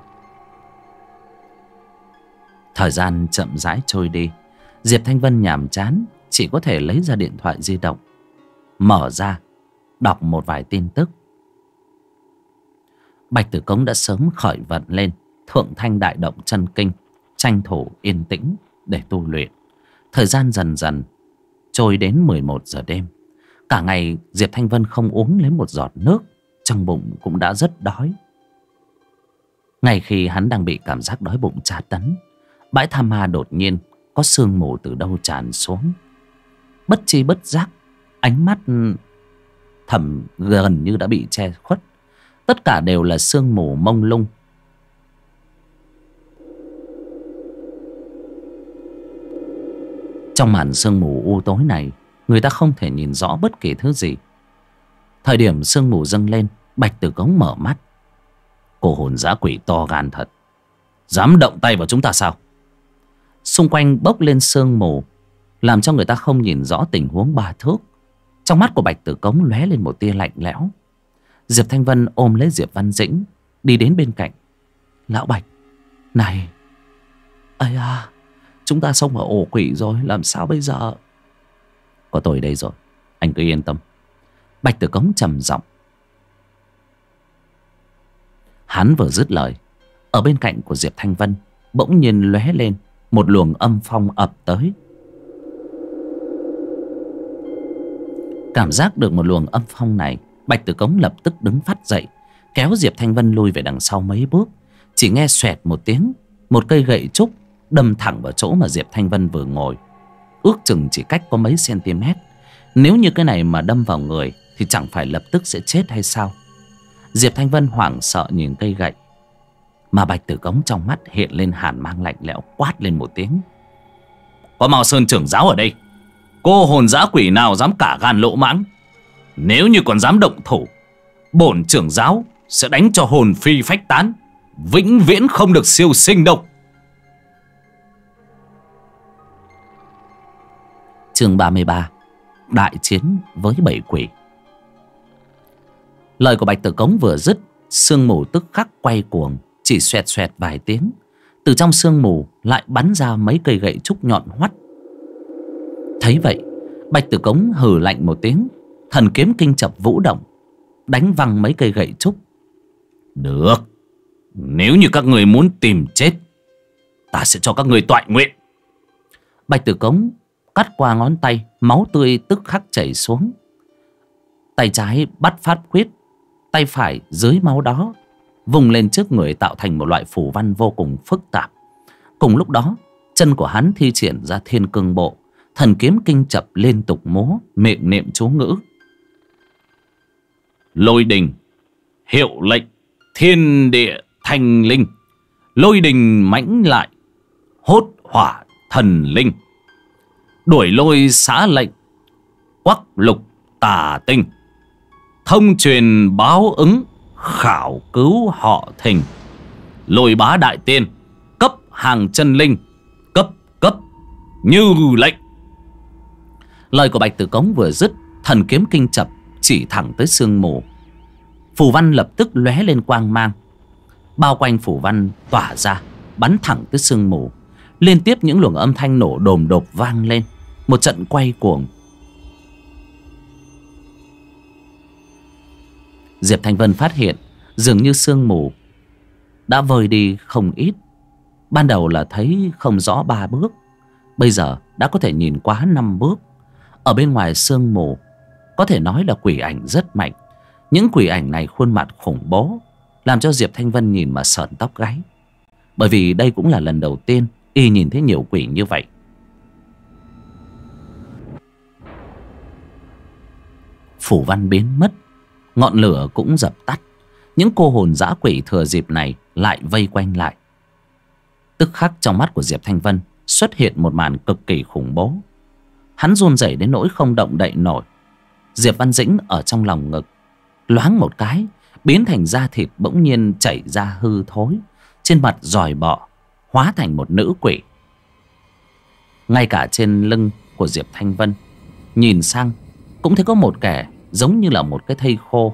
Thời gian chậm rãi trôi đi. Diệp Thanh Vân nhàm chán, chỉ có thể lấy ra điện thoại di động, mở ra đọc một vài tin tức. Bạch Tử Cống đã sớm khởi vận lên Thượng Thanh Đại Động Chân Kinh, tranh thủ yên tĩnh để tu luyện. Thời gian dần dần trôi đến 11 giờ đêm. Cả ngày Diệp Thanh Vân không uống lấy một giọt nước, trong bụng cũng đã rất đói. Ngay khi hắn đang bị cảm giác đói bụng tra tấn, bãi tha ma đột nhiên có sương mù từ đâu tràn xuống. Bất chi bất giác, ánh mắt Thẩm gần như đã bị che khuất. Tất cả đều là sương mù mông lung. Trong màn sương mù u tối này, người ta không thể nhìn rõ bất kỳ thứ gì. Thời điểm sương mù dâng lên, Bạch Tử Cống mở mắt. Cô hồn dã quỷ to gan thật, dám động tay vào chúng ta sao? Xung quanh bốc lên sương mù, làm cho người ta không nhìn rõ tình huống ba thước. Trong mắt của Bạch Tử Cống lóe lên một tia lạnh lẽo. Diệp Thanh Vân ôm lấy Diệp Văn Dĩnh, đi đến bên cạnh. Lão Bạch, này, ây à, chúng ta xông vào ổ quỷ rồi, làm sao bây giờ? Có tôi đây rồi, anh cứ yên tâm. Bạch Tử Cống trầm giọng. Hắn vừa dứt lời, ở bên cạnh của Diệp Thanh Vân bỗng nhiên lóe lên một luồng âm phong ập tới. Cảm giác được một luồng âm phong này, Bạch Tử Cống lập tức đứng phát dậy, kéo Diệp Thanh Vân lui về đằng sau mấy bước. Chỉ nghe xoẹt một tiếng, một cây gậy trúc đâm thẳng vào chỗ mà Diệp Thanh Vân vừa ngồi. Ước chừng chỉ cách có mấy cm. Nếu như cái này mà đâm vào người thì chẳng phải lập tức sẽ chết hay sao? Diệp Thanh Vân hoảng sợ nhìn cây gậy, mà Bạch Tử Cống trong mắt hiện lên hàn mang lạnh lẽo, quát lên một tiếng. Có Mao Sơn trưởng giáo ở đây, cô hồn dã quỷ nào dám cả gan lỗ mãng? Nếu như còn dám động thủ, bổn trưởng giáo sẽ đánh cho hồn phi phách tán, vĩnh viễn không được siêu sinh đâu. Chương 33: Đại chiến với bảy quỷ. Lời của Bạch Tử Cống vừa dứt, sương mù tức khắc quay cuồng, chỉ xoẹt xoẹt vài tiếng, từ trong sương mù lại bắn ra mấy cây gậy trúc nhọn hoắt. Thấy vậy, Bạch Tử Cống hừ lạnh một tiếng, thần kiếm kinh chập vũ động, đánh văng mấy cây gậy trúc. Được, nếu như các người muốn tìm chết, ta sẽ cho các người toại nguyện. Bạch Tử Cống cắt qua ngón tay, máu tươi tức khắc chảy xuống. Tay trái bắt pháp quyết, tay phải dưới máu đó vùng lên trước người tạo thành một loại phù văn vô cùng phức tạp. Cùng lúc đó, chân của hắn thi triển ra Thiên Cương Bộ, thần kiếm kinh chập liên tục múa, miệng niệm chú ngữ. Lôi đình, hiệu lệnh, thiên địa thanh linh. Lôi đình mãnh lại, hốt hỏa thần linh. Đuổi lôi xá lệnh, quắc lục tà tinh. Thông truyền báo ứng, khảo cứu họ Thình. Lôi bá đại tiên, cấp hàng chân linh, cấp như lệnh. Lời của Bạch Tử Cống vừa dứt, thần kiếm kinh chập chỉ thẳng tới sương mù. Phù văn lập tức lóe lên quang mang, bao quanh phù văn tỏa ra, bắn thẳng tới sương mù. Liên tiếp những luồng âm thanh nổ đồm đột vang lên, một trận quay cuồng. Diệp Thanh Vân phát hiện dường như sương mù đã vơi đi không ít. Ban đầu là thấy không rõ 3 bước, bây giờ đã có thể nhìn qua 5 bước. Ở bên ngoài sương mù có thể nói là quỷ ảnh rất mạnh. Những quỷ ảnh này khuôn mặt khủng bố, làm cho Diệp Thanh Vân nhìn mà sởn tóc gáy. Bởi vì đây cũng là lần đầu tiên y nhìn thấy nhiều quỷ như vậy. Phủ văn biến mất, ngọn lửa cũng dập tắt. Những cô hồn dã quỷ thừa dịp này lại vây quanh lại. Tức khắc trong mắt của Diệp Thanh Vân xuất hiện một màn cực kỳ khủng bố. Hắn run rẩy đến nỗi không động đậy nổi. Diệp Văn Dĩnh ở trong lòng ngực loáng một cái, biến thành da thịt bỗng nhiên chảy ra hư thối, trên mặt giòi bọ, hóa thành một nữ quỷ. Ngay cả trên lưng của Diệp Thanh Vân nhìn sang cũng thấy có một kẻ giống như là một cái thây khô.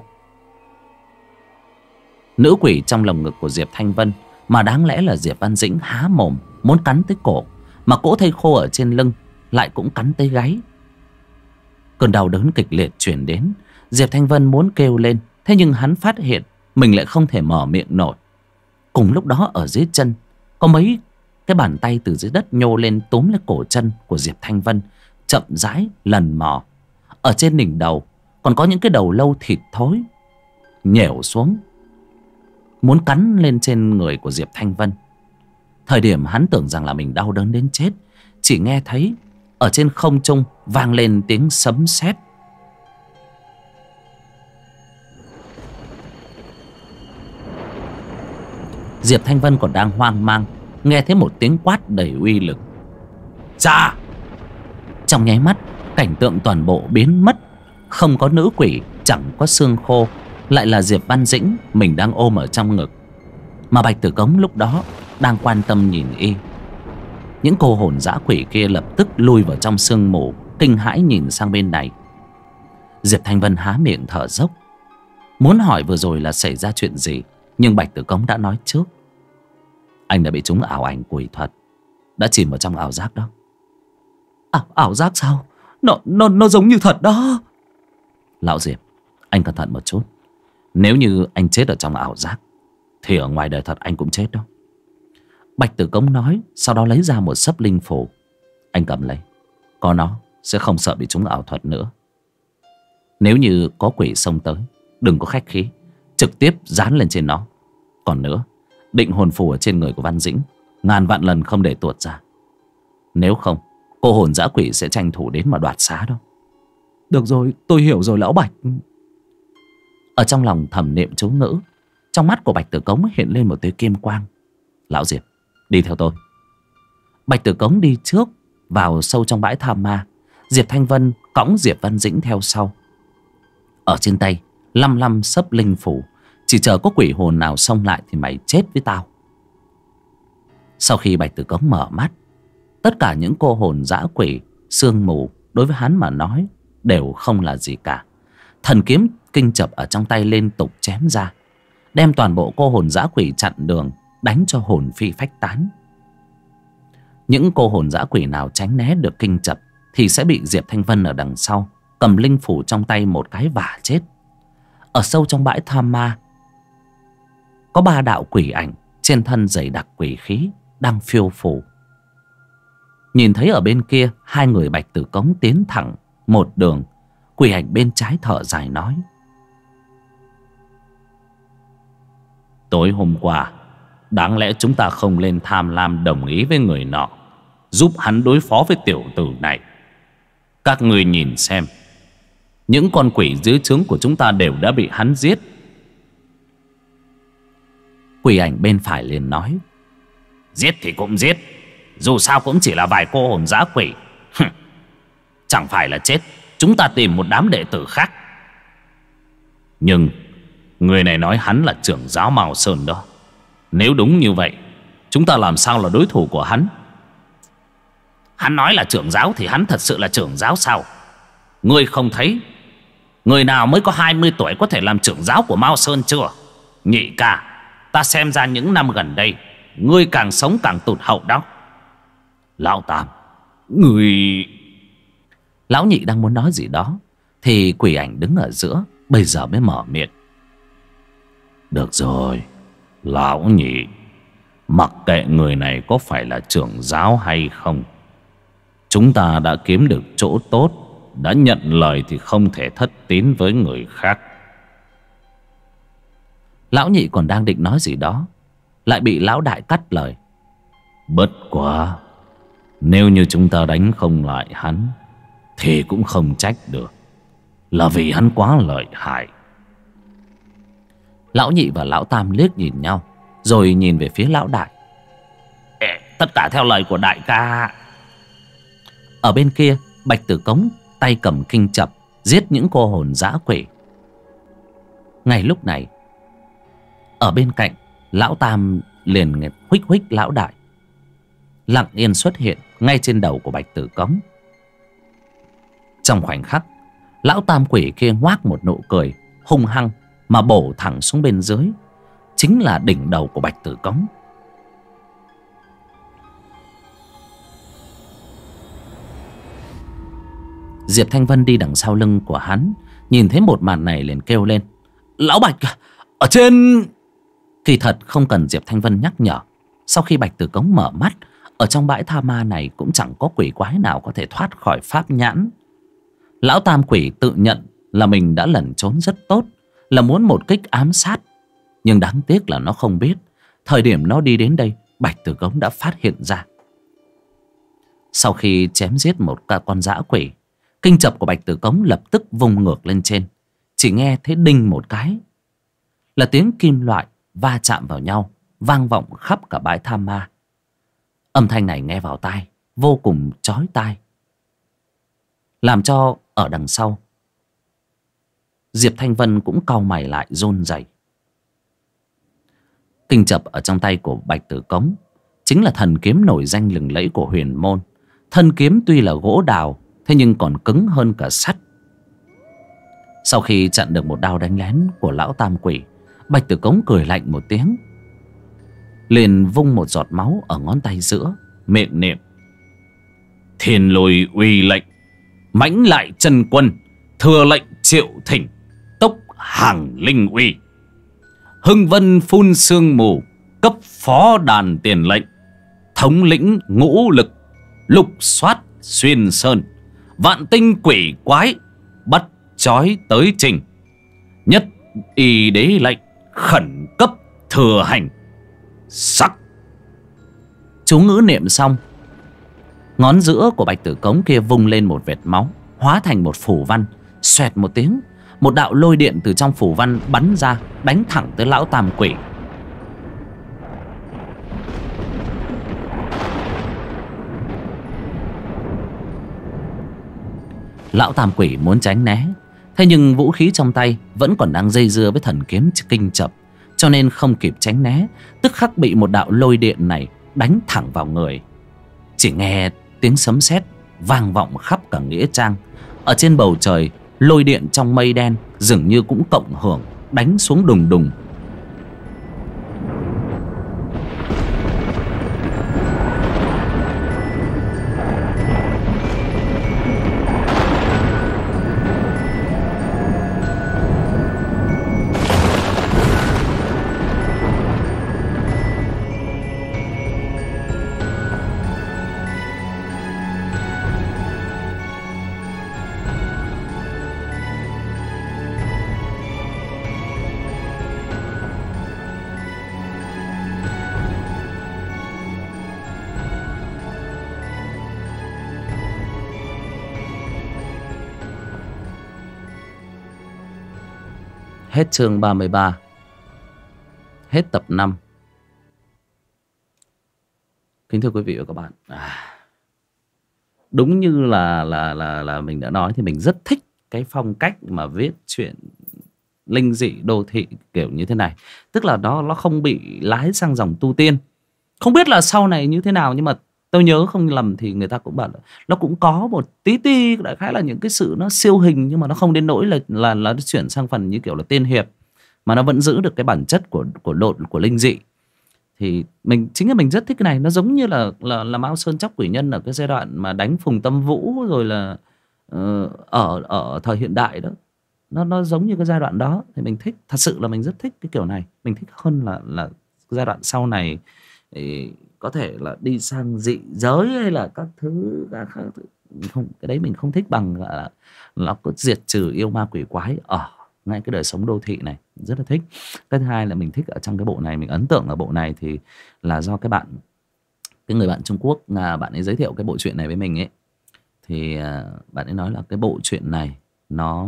Nữ quỷ trong lồng ngực của Diệp Thanh Vân mà đáng lẽ là Diệp Văn Dĩnh há mồm muốn cắn tới cổ, mà cỗ thây khô ở trên lưng lại cũng cắn tới gáy. Cơn đau đớn kịch liệt chuyển đến. Diệp Thanh Vân muốn kêu lên, thế nhưng hắn phát hiện mình lại không thể mở miệng nổi. Cùng lúc đó ở dưới chân có mấy cái bàn tay từ dưới đất nhô lên túm lấy cổ chân của Diệp Thanh Vân, chậm rãi lần mò. Ở trên đỉnh đầu còn có những cái đầu lâu thịt thối nhểu xuống, muốn cắn lên trên người của Diệp Thanh Vân. Thời điểm hắn tưởng rằng là mình đau đớn đến chết, chỉ nghe thấy ở trên không trung vang lên tiếng sấm sét. Diệp Thanh Vân còn đang hoang mang, nghe thấy một tiếng quát đầy uy lực: "Ra!" Trong nháy mắt, cảnh tượng toàn bộ biến mất. Không có nữ quỷ, chẳng có xương khô, lại là Diệp Văn Dĩnh mình đang ôm ở trong ngực. Mà Bạch Tử Cống lúc đó đang quan tâm nhìn y. Những cô hồn dã quỷ kia lập tức lui vào trong sương mù, kinh hãi nhìn sang bên này. Diệp Thanh Vân há miệng thở dốc, muốn hỏi vừa rồi là xảy ra chuyện gì, nhưng Bạch Tử Cống đã nói trước: "Anh đã bị trúng ảo ảnh quỷ thuật, đã chìm vào trong ảo giác đó." Ảo giác sao? Nó giống như thật đó. Lão Diệp, anh cẩn thận một chút. Nếu như anh chết ở trong ảo giác thì ở ngoài đời thật anh cũng chết đó. Bạch Tử Cống nói, sau đó lấy ra một xấp linh phù. Anh cầm lấy, có nó sẽ không sợ bị trúng ảo thuật nữa. Nếu như có quỷ xông tới, đừng có khách khí, trực tiếp dán lên trên nó. Còn nữa, định hồn phù ở trên người của Văn Dĩnh ngàn vạn lần không để tuột ra. Nếu không, cô hồn dã quỷ sẽ tranh thủ đến mà đoạt xá đâu. Được rồi, tôi hiểu rồi lão Bạch. Ở trong lòng thầm niệm chú ngữ, trong mắt của Bạch Tử Cống hiện lên một tia kim quang. Lão Diệp, đi theo tôi. Bạch Tử Cống đi trước vào sâu trong bãi tha ma. Diệp Thanh Vân cõng Diệp Văn Dĩnh theo sau. Ở trên tay lăm lăm xấp linh phủ, chỉ chờ có quỷ hồn nào xông lại thì mày chết với tao. Sau khi Bạch Tử Cống mở mắt, tất cả những cô hồn dã quỷ, sương mù đối với hắn mà nói đều không là gì cả. Thần kiếm kinh chập ở trong tay liên tục chém ra, đem toàn bộ cô hồn dã quỷ chặn đường, đánh cho hồn phi phách tán. Những cô hồn dã quỷ nào tránh né được kinh chập thì sẽ bị Diệp Thanh Vân ở đằng sau cầm linh phủ trong tay một cái vả chết. Ở sâu trong bãi tham ma có 3 đạo quỷ ảnh, trên thân dày đặc quỷ khí đang phiêu phù. Nhìn thấy ở bên kia 2 người Bạch Tử Cống tiến thẳng một đường, quỷ ảnh bên trái thở dài nói: tối hôm qua đáng lẽ chúng ta không lên tham lam đồng ý với người nọ, giúp hắn đối phó với tiểu tử này. Các người nhìn xem, những con quỷ dưới trướng của chúng ta đều đã bị hắn giết. Quỷ ảnh bên phải liền nói: giết thì cũng giết, dù sao cũng chỉ là vài cô hồn dã quỷ. Chẳng phải là chết, chúng ta tìm một đám đệ tử khác. Nhưng người này nói hắn là trưởng giáo Mao Sơn đó. Nếu đúng như vậy, chúng ta làm sao là đối thủ của hắn? Hắn nói là trưởng giáo thì hắn thật sự là trưởng giáo sao? Ngươi không thấy người nào mới có 20 tuổi có thể làm trưởng giáo của Mao Sơn chưa? Nhị ca, ta xem ra những năm gần đây ngươi càng sống càng tụt hậu đó. Lão Tam, người... Lão Nhị đang muốn nói gì đó thì quỷ ảnh đứng ở giữa bây giờ mới mở miệng: được rồi, Lão Nhị, mặc kệ người này có phải là trưởng giáo hay không, chúng ta đã kiếm được chỗ tốt, đã nhận lời thì không thể thất tín với người khác. Lão Nhị còn đang định nói gì đó lại bị Lão Đại cắt lời: bất quá nếu như chúng ta đánh không lại hắn thì cũng không trách được, là vì hắn quá lợi hại. Lão Nhị và Lão Tam liếc nhìn nhau rồi nhìn về phía Lão Đại: tất cả theo lời của đại ca. Ở bên kia, Bạch Tử Cống tay cầm kinh chập giết những cô hồn dã quỷ. Ngay lúc này, ở bên cạnh, Lão Tam liền huých huých Lão Đại, lặng yên xuất hiện ngay trên đầu của Bạch Tử Cống. Trong khoảnh khắc, Lão Tam quỷ kia ngoác một nụ cười hung hăng mà bổ thẳng xuống bên dưới, chính là đỉnh đầu của Bạch Tử Cống. Diệp Thanh Vân đi đằng sau lưng của hắn, nhìn thấy một màn này liền kêu lên: Lão Bạch, ở trên... Kỳ thật không cần Diệp Thanh Vân nhắc nhở, sau khi Bạch Tử Cống mở mắt, ở trong bãi tha ma này cũng chẳng có quỷ quái nào có thể thoát khỏi pháp nhãn. Lão Tam quỷ tự nhận là mình đã lẩn trốn rất tốt, là muốn một kích ám sát, nhưng đáng tiếc là nó không biết thời điểm nó đi đến đây, Bạch Tử Cống đã phát hiện ra. Sau khi chém giết một con dã quỷ, kinh chập của Bạch Tử Cống lập tức vung ngược lên trên. Chỉ nghe thấy đinh một cái là tiếng kim loại va chạm vào nhau, vang vọng khắp cả bãi tha ma. Âm thanh này nghe vào tai vô cùng chói tai, làm cho ở đằng sau Diệp Thanh Vân cũng cau mày lại run rẩy. Kinh chập ở trong tay của Bạch Tử Cống chính là thần kiếm nổi danh lừng lẫy của Huyền Môn. Thân kiếm tuy là gỗ đào, thế nhưng còn cứng hơn cả sắt. Sau khi chặn được một đao đánh lén của Lão Tam quỷ, Bạch Tử Cống cười lạnh một tiếng, liền vung một giọt máu ở ngón tay giữa, miệng niệm: Thiên Lôi uy lệnh, mãnh lại chân quân, thừa lệnh triệu thỉnh, tốc hàng linh uy. Hưng Vân phun sương mù, cấp phó đàn tiền lệnh, thống lĩnh ngũ lực, lục soát xuyên sơn, vạn tinh quỷ quái, bắt trói tới trình. Nhất y đế lệnh, khẩn cấp thừa hành. Sắc. Chú ngữ niệm xong, ngón giữa của Bạch Tử Cống kia vung lên một vệt máu, hóa thành một phù văn. Xoẹt một tiếng, một đạo lôi điện từ trong phù văn bắn ra, đánh thẳng tới Lão Tam quỷ. Lão Tam quỷ muốn tránh né, thế nhưng vũ khí trong tay vẫn còn đang dây dưa với thần kiếm kinh chập, cho nên không kịp tránh né, tức khắc bị một đạo lôi điện này đánh thẳng vào người. Chỉ nghe tiếng sấm sét vang vọng khắp cả nghĩa trang. Ở trên bầu trời, lôi điện trong mây đen dường như cũng cộng hưởng, đánh xuống đùng đùng. Hết chương 33. Hết tập 5. Kính thưa quý vị và các bạn, đúng như là mình đã nói thì mình rất thích cái phong cách mà viết chuyện linh dị đô thị kiểu như thế này. Tức là nó không bị lái sang dòng tu tiên. Không biết là sau này như thế nào, nhưng mà tôi nhớ không lầm thì người ta cũng bảo là nó cũng có một tí ti đại khái là những cái sự nó siêu hình, nhưng mà nó không đến nỗi là nó chuyển sang phần như kiểu là tiên hiệp, mà nó vẫn giữ được cái bản chất của linh dị. Thì chính là mình rất thích cái này. Nó giống như là Mao Sơn Tróc Quỷ Nhân ở cái giai đoạn mà đánh Phùng Tâm Vũ, rồi là ở thời hiện đại đó. Nó giống như cái giai đoạn đó thì mình thích. Thật sự là mình rất thích cái kiểu này. Mình thích hơn là giai đoạn sau này thì có thể là đi sang dị giới hay là các thứ không, cái đấy mình không thích bằng là nó có diệt trừ yêu ma quỷ quái ở ngay cái đời sống đô thị này. Rất là thích. Cái thứ hai là mình thích ở trong cái bộ này, mình ấn tượng ở bộ này thì là do cái người bạn Trung Quốc, bạn ấy giới thiệu cái bộ truyện này với mình ấy. Thì bạn ấy nói là cái bộ truyện này nó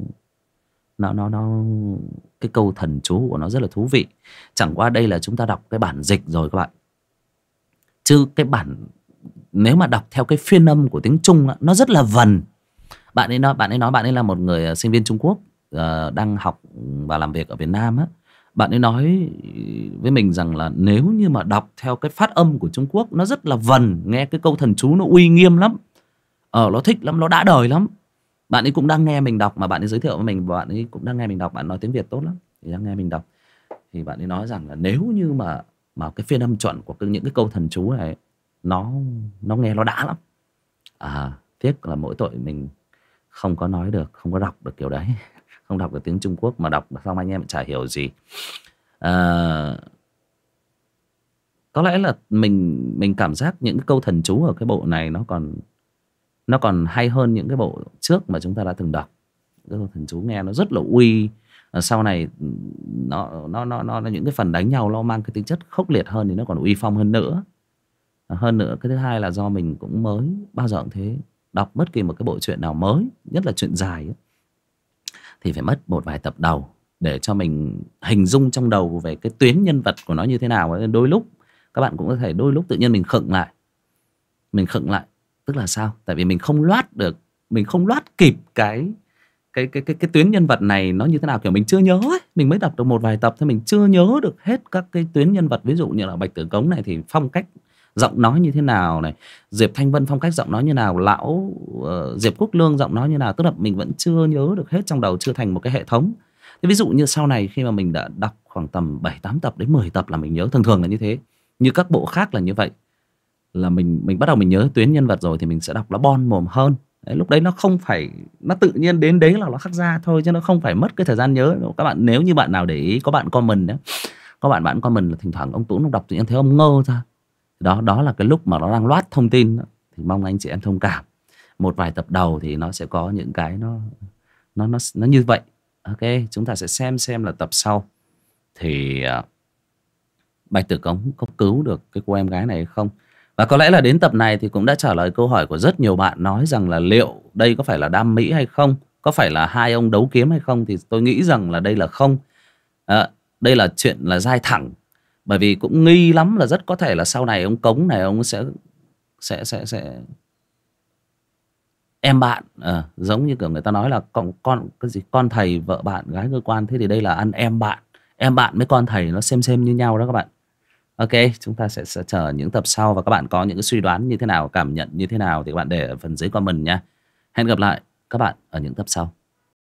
cái câu thần chú của nó rất là thú vị. Chẳng qua đây là chúng ta đọc cái bản dịch rồi các bạn, chứ cái bản nếu mà đọc theo cái phiên âm của tiếng Trung nó rất là vần. Bạn ấy nói bạn ấy là một người sinh viên Trung Quốc đang học và làm việc ở Việt Nam á. Bạn ấy nói với mình rằng là nếu như mà đọc theo cái phát âm của Trung Quốc nó rất là vần, nghe cái câu thần chú nó uy nghiêm lắm. Nó thích lắm, nó đã đời lắm. Bạn ấy cũng đang nghe mình đọc, mà bạn ấy giới thiệu với mình, bạn ấy cũng đang nghe mình đọc. Bạn nói tiếng Việt tốt lắm thì đang nghe mình đọc. Thì bạn ấy nói rằng là nếu như mà cái phiên âm chuẩn của những cái câu thần chú này nó nghe nó đã lắm. Tiếc là mỗi tội mình không có nói được, không có đọc được kiểu đấy. Không đọc được tiếng Trung Quốc, mà đọc xong anh em chả hiểu gì. Có lẽ là mình cảm giác những cái câu thần chú ở cái bộ này nó còn hay hơn những cái bộ trước mà chúng ta đã từng đọc. Cái câu thần chú nghe nó rất là uy. Sau này nó những cái phần đánh nhau nó mang cái tính chất khốc liệt hơn thì nó còn uy phong hơn nữa. Cái thứ hai là do mình cũng mới, bao giờ cũng thế, đọc bất kỳ một cái bộ truyện nào mới, nhất là truyện dài ấy, thì phải mất một vài tập đầu để cho mình hình dung trong đầu về cái tuyến nhân vật của nó như thế nào. Đôi lúc các bạn cũng có thể đôi lúc tự nhiên mình khựng lại. Tức là sao? Tại vì mình không loát kịp cái tuyến nhân vật này nó như thế nào, kiểu mình chưa nhớ ấy. Mình mới đọc được một vài tập thôi, mình chưa nhớ được hết các cái tuyến nhân vật. Ví dụ như là Bạch Tử Cống này thì phong cách giọng nói như thế nào này, Diệp Thanh Vân phong cách giọng nói như nào, lão Diệp Quốc Lương giọng nói như nào. Tức là mình vẫn chưa nhớ được hết trong đầu, chưa thành một cái hệ thống. Thế ví dụ như sau này khi mà mình đã đọc khoảng tầm 7-8 tập đến 10 tập là mình nhớ. Thường là như thế. Như các bộ khác là như vậy, là mình bắt đầu mình nhớ tuyến nhân vật rồi thì mình sẽ đọc nó bon mồm hơn. Đấy, lúc đấy nó không phải, nó tự nhiên đến đấy là nó khắc ra thôi, chứ nó không phải mất cái thời gian nhớ đâu. Các bạn nếu như bạn nào để ý, có bạn comment đó, có bạn comment là thỉnh thoảng ông Tú nó đọc tự nhiên thấy ông ngơ ra. Đó là cái lúc mà nó đang loát thông tin đó. Thì mong anh chị em thông cảm. Một vài tập đầu thì nó sẽ có những cái nó như vậy. Ok, chúng ta sẽ xem là tập sau thì Bạch Tử Cống có cứu được cái cô em gái này hay không. Và có lẽ là đến tập này thì cũng đã trả lời câu hỏi của rất nhiều bạn, nói rằng là liệu đây có phải là đam mỹ hay không, có phải là hai ông đấu kiếm hay không. Thì tôi nghĩ rằng là đây là không. Đây là chuyện là dai thẳng. Bởi vì cũng nghi lắm là rất có thể là sau này ông Cống này ông sẽ em bạn, giống như kiểu người ta nói là con thầy vợ bạn gái cơ quan. Thế thì đây là ăn em bạn với con thầy nó xem như nhau đó các bạn. Ok, chúng ta sẽ chờ những tập sau. Và các bạn có những cái suy đoán như thế nào, cảm nhận như thế nào thì các bạn để ở phần dưới comment nha. Hẹn gặp lại các bạn ở những tập sau.